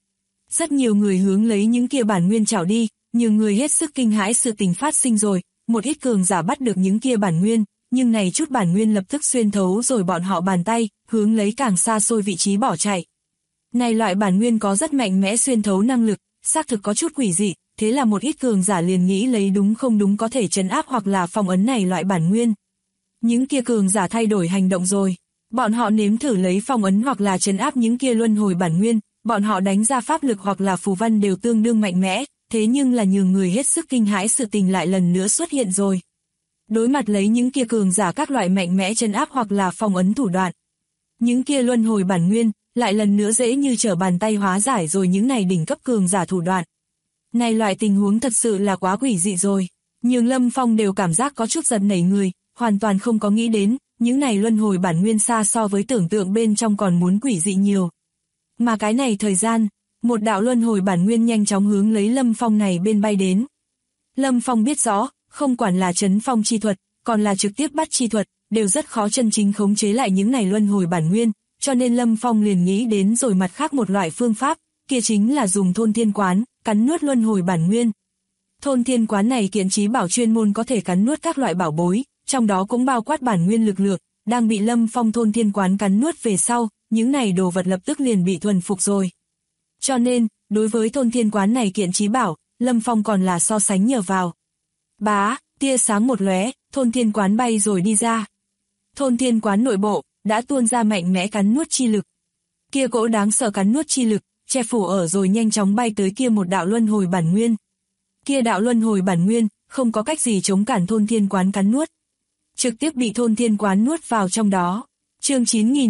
Rất nhiều người hướng lấy những kia bản nguyên trảo đi, nhiều người hết sức kinh hãi sự tình phát sinh rồi, một ít cường giả bắt được những kia bản nguyên, nhưng này chút bản nguyên lập tức xuyên thấu rồi bọn họ bàn tay, hướng lấy càng xa xôi vị trí bỏ chạy. Này loại bản nguyên có rất mạnh mẽ xuyên thấu năng lực, xác thực có chút quỷ dị, thế là một ít cường giả liền nghĩ lấy đúng không đúng có thể trấn áp hoặc là phong ấn này loại bản nguyên. Những kia cường giả thay đổi hành động rồi, bọn họ nếm thử lấy phong ấn hoặc là trấn áp những kia luân hồi bản nguyên, bọn họ đánh ra pháp lực hoặc là phù văn đều tương đương mạnh mẽ, thế nhưng là nhường người hết sức kinh hãi sự tình lại lần nữa xuất hiện rồi. Đối mặt lấy những kia cường giả các loại mạnh mẽ trấn áp hoặc là phong ấn thủ đoạn, những kia luân hồi bản nguyên lại lần nữa dễ như trở bàn tay hóa giải rồi những này đỉnh cấp cường giả thủ đoạn. Này loại tình huống thật sự là quá quỷ dị rồi, nhường Lâm Phong đều cảm giác có chút giật nảy người, hoàn toàn không có nghĩ đến, những này luân hồi bản nguyên xa so với tưởng tượng bên trong còn muốn quỷ dị nhiều. Mà cái này thời gian, một đạo luân hồi bản nguyên nhanh chóng hướng lấy Lâm Phong này bên bay đến. Lâm Phong biết rõ, không quản là trấn phong chi thuật, còn là trực tiếp bắt chi thuật, đều rất khó chân chính khống chế lại những này luân hồi bản nguyên, cho nên Lâm Phong liền nghĩ đến rồi mặt khác một loại phương pháp, kia chính là dùng thôn thiên quán, cắn nuốt luân hồi bản nguyên. Thôn thiên quán này kiện trí bảo chuyên môn có thể cắn nuốt các loại bảo bối, trong đó cũng bao quát bản nguyên lực lượng, đang bị Lâm Phong thôn thiên quán cắn nuốt về sau, những này đồ vật lập tức liền bị thuần phục rồi. Cho nên, đối với thôn thiên quán này kiện trí bảo, Lâm Phong còn là so sánh nhờ vào. Bá, tia sáng một lóe, thôn thiên quán bay rồi đi ra. Thôn thiên quán nội bộ, đã tuôn ra mạnh mẽ cắn nuốt chi lực. Kia cỗ đáng sợ cắn nuốt chi lực, che phủ ở rồi nhanh chóng bay tới kia một đạo luân hồi bản nguyên. Kia đạo luân hồi bản nguyên, không có cách gì chống cản thôn thiên quán cắn nuốt. Trực tiếp bị thôn thiên quán nuốt vào trong đó. Chương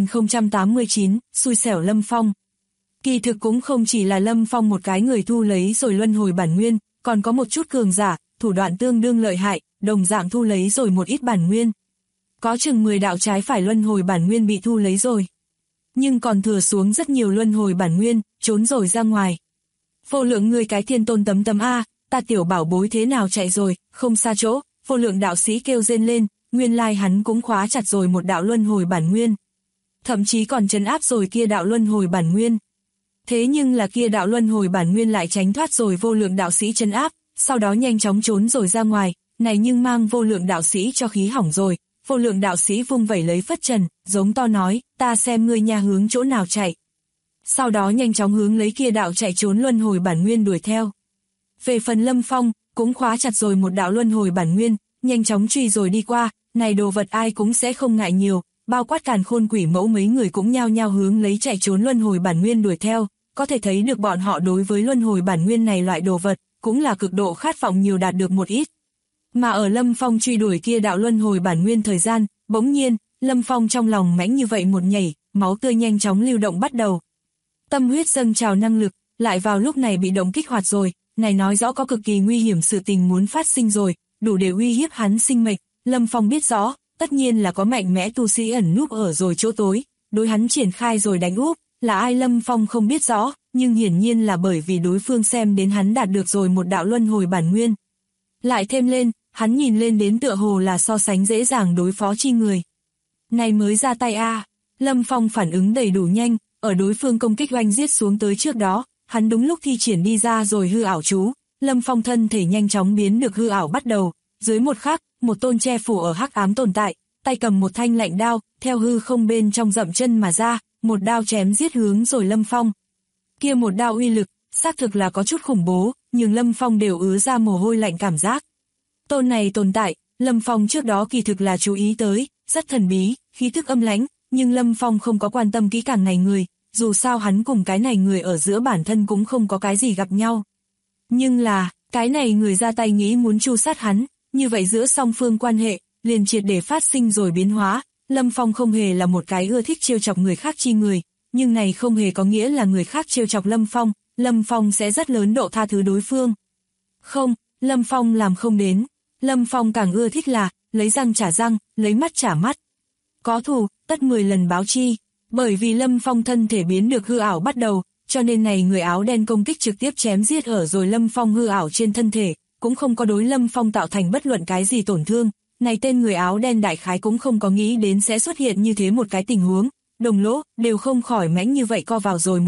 9089, xui xẻo Lâm Phong. Kỳ thực cũng không chỉ là Lâm Phong một cái người thu lấy rồi luân hồi bản nguyên, còn có một chút cường giả, thủ đoạn tương đương lợi hại, đồng dạng thu lấy rồi một ít bản nguyên. Có chừng 10 đạo trái phải luân hồi bản nguyên bị thu lấy rồi. Nhưng còn thừa xuống rất nhiều luân hồi bản nguyên, trốn rồi ra ngoài. Vô lượng người cái thiên tôn tấm tấm A, ta tiểu bảo bối thế nào chạy rồi, không xa chỗ, vô lượng đạo sĩ kêu rên lên, nguyên lai hắn cũng khóa chặt rồi một đạo luân hồi bản nguyên. Thậm chí còn trấn áp rồi kia đạo luân hồi bản nguyên. Thế nhưng là kia đạo luân hồi bản nguyên lại tránh thoát rồi vô lượng đạo sĩ trấn áp, sau đó nhanh chóng trốn rồi ra ngoài, này nhưng mang vô lượng đạo sĩ cho khí hỏng rồi. Vô lượng đạo sĩ vung vẩy lấy phất trần, giống to nói, ta xem ngươi nha hướng chỗ nào chạy. Sau đó nhanh chóng hướng lấy kia đạo chạy trốn luân hồi bản nguyên đuổi theo. Về phần Lâm Phong, cũng khóa chặt rồi một đạo luân hồi bản nguyên, nhanh chóng truy rồi đi qua, này đồ vật ai cũng sẽ không ngại nhiều, bao quát Càn Khôn Quỷ Mẫu mấy người cũng nhao nhao hướng lấy chạy trốn luân hồi bản nguyên đuổi theo, có thể thấy được bọn họ đối với luân hồi bản nguyên này loại đồ vật, cũng là cực độ khát vọng nhiều đạt được một ít. Mà ở Lâm Phong truy đuổi kia đạo luân hồi bản nguyên thời gian, bỗng nhiên, Lâm Phong trong lòng mãnh như vậy một nhảy, máu tươi nhanh chóng lưu động bắt đầu. Tâm huyết dâng trào năng lực, lại vào lúc này bị động kích hoạt rồi, này nói rõ có cực kỳ nguy hiểm sự tình muốn phát sinh rồi, đủ để uy hiếp hắn sinh mệnh. Lâm Phong biết rõ, tất nhiên là có mạnh mẽ tu sĩ ẩn núp ở rồi chỗ tối, đối hắn triển khai rồi đánh úp, là ai Lâm Phong không biết rõ, nhưng hiển nhiên là bởi vì đối phương xem đến hắn đạt được rồi một đạo luân hồi bản nguyên. Lại thêm lên, hắn nhìn lên đến tựa hồ là so sánh dễ dàng đối phó chi người. Này mới ra tay a, Lâm Phong phản ứng đầy đủ nhanh, ở đối phương công kích oanh giết xuống tới trước đó, hắn đúng lúc thi triển đi ra rồi hư ảo chú, Lâm Phong thân thể nhanh chóng biến được hư ảo bắt đầu, dưới một khắc, một tôn che phủ ở hắc ám tồn tại, tay cầm một thanh lạnh đao, theo hư không bên trong dậm chân mà ra, một đao chém giết hướng rồi Lâm Phong. Kia một đao uy lực, xác thực là có chút khủng bố, nhưng Lâm Phong đều ứa ra mồ hôi lạnh cảm giác. Tôn này tồn tại, Lâm Phong trước đó kỳ thực là chú ý tới, rất thần bí, khí thức âm lãnh, nhưng Lâm Phong không có quan tâm kỹ càng này người, dù sao hắn cùng cái này người ở giữa bản thân cũng không có cái gì gặp nhau. Nhưng là, cái này người ra tay nghĩ muốn tru sát hắn, như vậy giữa song phương quan hệ, liền triệt để phát sinh rồi biến hóa. Lâm Phong không hề là một cái ưa thích trêu chọc người khác chi người, nhưng này không hề có nghĩa là người khác trêu chọc Lâm Phong sẽ rất lớn độ tha thứ đối phương. Không, Lâm Phong làm không đến. Lâm Phong càng ưa thích là, lấy răng trả răng, lấy mắt trả mắt. Có thù, tất 10 lần báo chi. Bởi vì Lâm Phong thân thể biến được hư ảo bắt đầu, cho nên này người áo đen công kích trực tiếp chém giết ở rồi Lâm Phong hư ảo trên thân thể, cũng không có đối Lâm Phong tạo thành bất luận cái gì tổn thương. Này tên người áo đen đại khái cũng không có nghĩ đến sẽ xuất hiện như thế một cái tình huống, đồng lỗ, đều không khỏi mãnh như vậy co vào rồi một chút,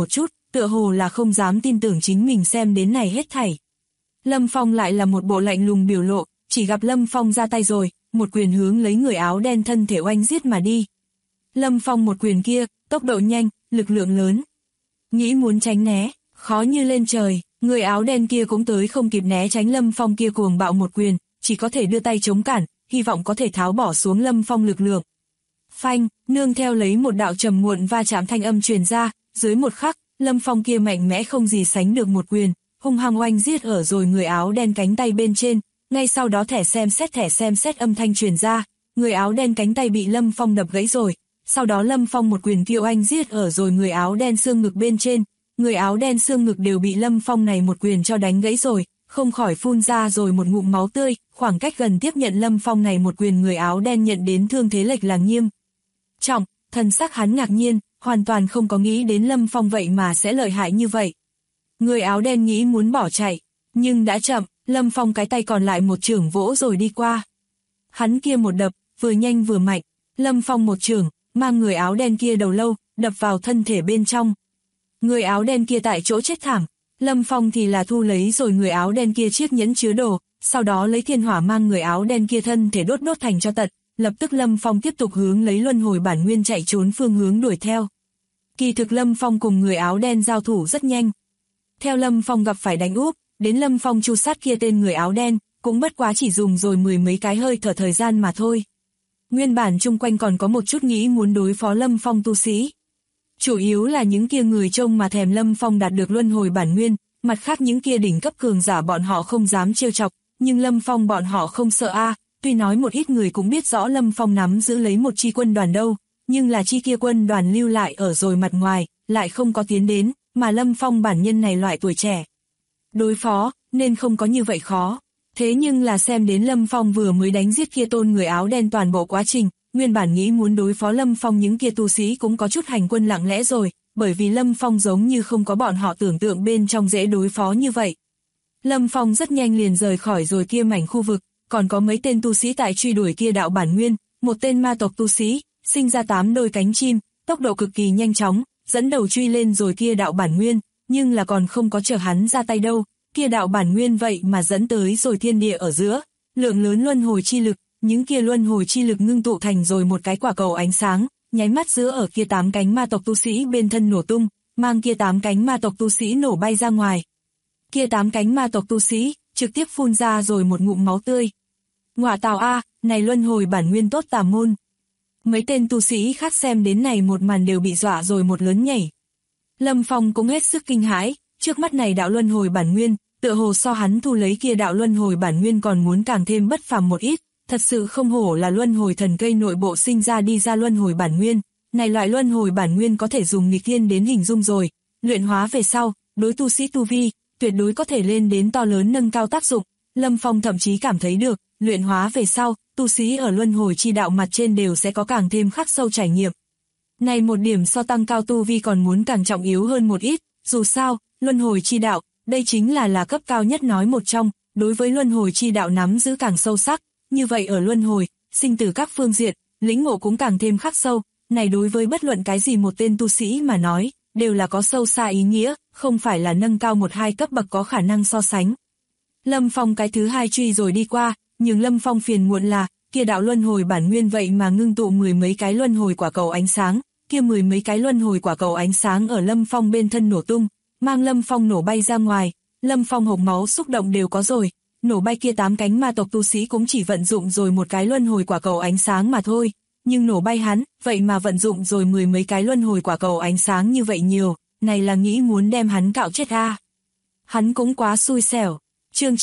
tựa hồ là không dám tin tưởng chính mình xem đến này hết thảy. Lâm Phong lại là một bộ lạnh lùng biểu lộ, chỉ gặp Lâm Phong ra tay rồi, một quyền hướng lấy người áo đen thân thể oanh giết mà đi. Lâm Phong một quyền kia, tốc độ nhanh, lực lượng lớn. Nghĩ muốn tránh né, khó như lên trời, người áo đen kia cũng tới không kịp né tránh Lâm Phong kia cuồng bạo một quyền, chỉ có thể đưa tay chống cản, hy vọng có thể tháo bỏ xuống Lâm Phong lực lượng. Phanh, nương theo lấy một đạo trầm muộn va chạm thanh âm truyền ra, dưới một khắc, Lâm Phong kia mạnh mẽ không gì sánh được một quyền, hung hăng oanh giết ở rồi người áo đen cánh tay bên trên, ngay sau đó thẻ xem xét âm thanh truyền ra, người áo đen cánh tay bị Lâm Phong đập gãy rồi, sau đó Lâm Phong một quyền kia oanh giết ở rồi người áo đen xương ngực bên trên, người áo đen xương ngực đều bị Lâm Phong này một quyền cho đánh gãy rồi, không khỏi phun ra rồi một ngụm máu tươi, khoảng cách gần tiếp nhận Lâm Phong này một quyền người áo đen nhận đến thương thế lệch là nghiêm trọng, thần sắc hắn ngạc nhiên, hoàn toàn không có nghĩ đến Lâm Phong vậy mà sẽ lợi hại như vậy. Người áo đen nghĩ muốn bỏ chạy, nhưng đã chậm, Lâm Phong cái tay còn lại một chưởng vỗ rồi đi qua. Hắn kia một đập, vừa nhanh vừa mạnh, Lâm Phong một chưởng, mang người áo đen kia đầu lâu, đập vào thân thể bên trong. Người áo đen kia tại chỗ chết thảm, Lâm Phong thì là thu lấy rồi người áo đen kia chiếc nhẫn chứa đồ, sau đó lấy thiên hỏa mang người áo đen kia thân thể đốt thành cho tận, lập tức Lâm Phong tiếp tục hướng lấy luân hồi bản nguyên chạy trốn phương hướng đuổi theo. Kỳ thực Lâm Phong cùng người áo đen giao thủ rất nhanh. Theo Lâm Phong gặp phải đánh úp, đến Lâm Phong tru sát kia tên người áo đen, cũng bất quá chỉ dùng rồi mười mấy cái hơi thở thời gian mà thôi. Nguyên bản chung quanh còn có một chút nghĩ muốn đối phó Lâm Phong tu sĩ. Chủ yếu là những kia người trông mà thèm Lâm Phong đạt được luân hồi bản nguyên, mặt khác những kia đỉnh cấp cường giả bọn họ không dám trêu chọc, nhưng Lâm Phong bọn họ không sợ a. Tuy nói một ít người cũng biết rõ Lâm Phong nắm giữ lấy một chi quân đoàn đâu, nhưng là chi kia quân đoàn lưu lại ở rồi mặt ngoài, lại không có tiến đến, mà Lâm Phong bản nhân này loại tuổi trẻ. Đối phó, nên không có như vậy khó. Thế nhưng là xem đến Lâm Phong vừa mới đánh giết kia tôn người áo đen toàn bộ quá trình, nguyên bản nghĩ muốn đối phó Lâm Phong những kia tu sĩ cũng có chút hành quân lặng lẽ rồi, bởi vì Lâm Phong giống như không có bọn họ tưởng tượng bên trong dễ đối phó như vậy. Lâm Phong rất nhanh liền rời khỏi rồi kia mảnh khu vực, còn có mấy tên tu sĩ tại truy đuổi kia đạo bản nguyên, một tên ma tộc tu sĩ, sinh ra 8 đôi cánh chim, tốc độ cực kỳ nhanh chóng, dẫn đầu truy lên rồi kia đạo bản nguyên, nhưng là còn không có chờ hắn ra tay đâu, kia đạo bản nguyên vậy mà dẫn tới rồi thiên địa ở giữa, lượng lớn luân hồi chi lực, những kia luân hồi chi lực ngưng tụ thành rồi một cái quả cầu ánh sáng, nháy mắt giữa ở kia 8 cánh ma tộc tu sĩ bên thân nổ tung, mang kia 8 cánh ma tộc tu sĩ nổ bay ra ngoài. Kia 8 cánh ma tộc tu sĩ, trực tiếp phun ra rồi một ngụm máu tươi. Ngọa tào a, này luân hồi bản nguyên tốt tà môn. Mấy tên tu sĩ khác xem đến này một màn đều bị dọa rồi một lớn nhảy. Lâm Phong cũng hết sức kinh hãi, trước mắt này đạo luân hồi bản nguyên, tựa hồ so hắn thu lấy kia đạo luân hồi bản nguyên còn muốn càng thêm bất phàm một ít, thật sự không hổ là luân hồi thần cây nội bộ sinh ra đi ra luân hồi bản nguyên, này loại luân hồi bản nguyên có thể dùng nghịch thiên đến hình dung rồi, luyện hóa về sau, đối tu sĩ tu vi, tuyệt đối có thể lên đến to lớn nâng cao tác dụng, Lâm Phong thậm chí cảm thấy được, luyện hóa về sau, tu sĩ ở luân hồi chi đạo mặt trên đều sẽ có càng thêm khắc sâu trải nghiệm. Này một điểm so tăng cao tu vi còn muốn càng trọng yếu hơn một ít, dù sao, luân hồi chi đạo, đây chính là cấp cao nhất nói một trong, đối với luân hồi chi đạo nắm giữ càng sâu sắc, như vậy ở luân hồi, sinh tử các phương diện, lĩnh ngộ cũng càng thêm khắc sâu, này đối với bất luận cái gì một tên tu sĩ mà nói, đều là có sâu xa ý nghĩa, không phải là nâng cao 1-2 cấp bậc có khả năng so sánh. Lâm Phong cái thứ hai truy rồi đi qua, nhưng Lâm Phong phiền muộn là, kia đạo luân hồi bản nguyên vậy mà ngưng tụ mười mấy cái luân hồi quả cầu ánh sáng, kia mười mấy cái luân hồi quả cầu ánh sáng ở Lâm Phong bên thân nổ tung, mang Lâm Phong nổ bay ra ngoài, Lâm Phong hộc máu xúc động đều có rồi, nổ bay kia 8 cánh ma tộc tu sĩ cũng chỉ vận dụng rồi một cái luân hồi quả cầu ánh sáng mà thôi, nhưng nổ bay hắn, vậy mà vận dụng rồi mười mấy cái luân hồi quả cầu ánh sáng như vậy nhiều, này là nghĩ muốn đem hắn cạo chết a. Hắn cũng quá xui xẻo. Chương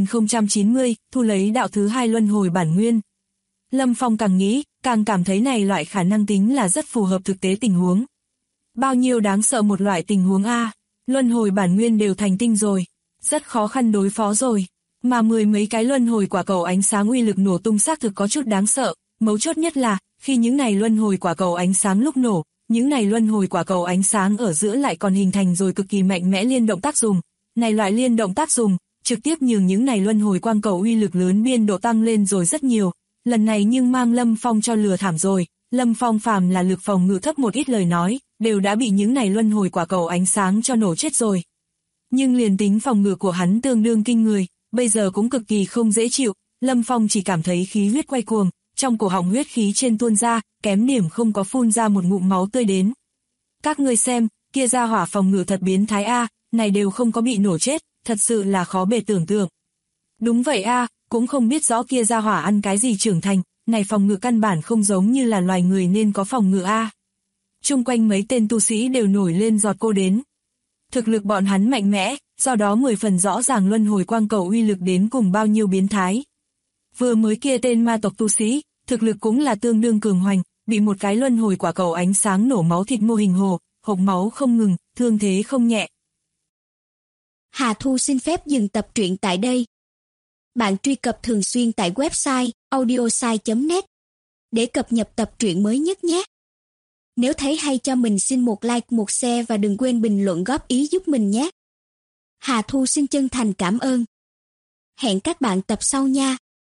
9090, thu lấy đạo thứ hai luân hồi bản nguyên. Lâm Phong càng nghĩ, càng cảm thấy này loại khả năng tính là rất phù hợp thực tế tình huống. Bao nhiêu đáng sợ một loại tình huống a, luân hồi bản nguyên đều thành tinh rồi, rất khó khăn đối phó rồi, mà mười mấy cái luân hồi quả cầu ánh sáng uy lực nổ tung xác thực có chút đáng sợ, mấu chốt nhất là, khi những này luân hồi quả cầu ánh sáng lúc nổ, những này luân hồi quả cầu ánh sáng ở giữa lại còn hình thành rồi cực kỳ mạnh mẽ liên động tác dùng, này loại liên động tác dùng trực tiếp nhường những này luân hồi quang cầu uy lực lớn biên độ tăng lên rồi rất nhiều, lần này nhưng mang Lâm Phong cho lừa thảm rồi, Lâm Phong phàm là lực phòng ngự thấp một ít lời nói, đều đã bị những này luân hồi quả cầu ánh sáng cho nổ chết rồi. Nhưng liền tính phòng ngự của hắn tương đương kinh người, bây giờ cũng cực kỳ không dễ chịu, Lâm Phong chỉ cảm thấy khí huyết quay cuồng, trong cổ họng huyết khí trên tuôn ra, kém điểm không có phun ra một ngụm máu tươi đến. Các ngươi xem, kia ra hỏa phòng ngự thật biến thái a, này đều không có bị nổ chết, thật sự là khó bề tưởng tượng. Đúng vậy a, cũng không biết rõ kia ra hỏa ăn cái gì trưởng thành, này phòng ngự căn bản không giống như là loài người nên có phòng ngự a. Chung quanh mấy tên tu sĩ đều nổi lên giọt cô đến. Thực lực bọn hắn mạnh mẽ, do đó 10 phần rõ ràng luân hồi quang cầu uy lực đến cùng bao nhiêu biến thái. Vừa mới kia tên ma tộc tu sĩ, thực lực cũng là tương đương cường hoành, bị một cái luân hồi quả cầu ánh sáng nổ máu thịt mô hình hồ, hộc máu không ngừng, thương thế không nhẹ. Hà Thu xin phép dừng tập truyện tại đây. Bạn truy cập thường xuyên tại website audiosai.net để cập nhật tập truyện mới nhất nhé. Nếu thấy hay cho mình xin một like, một share và đừng quên bình luận góp ý giúp mình nhé. Hà Thu xin chân thành cảm ơn. Hẹn các bạn tập sau nha.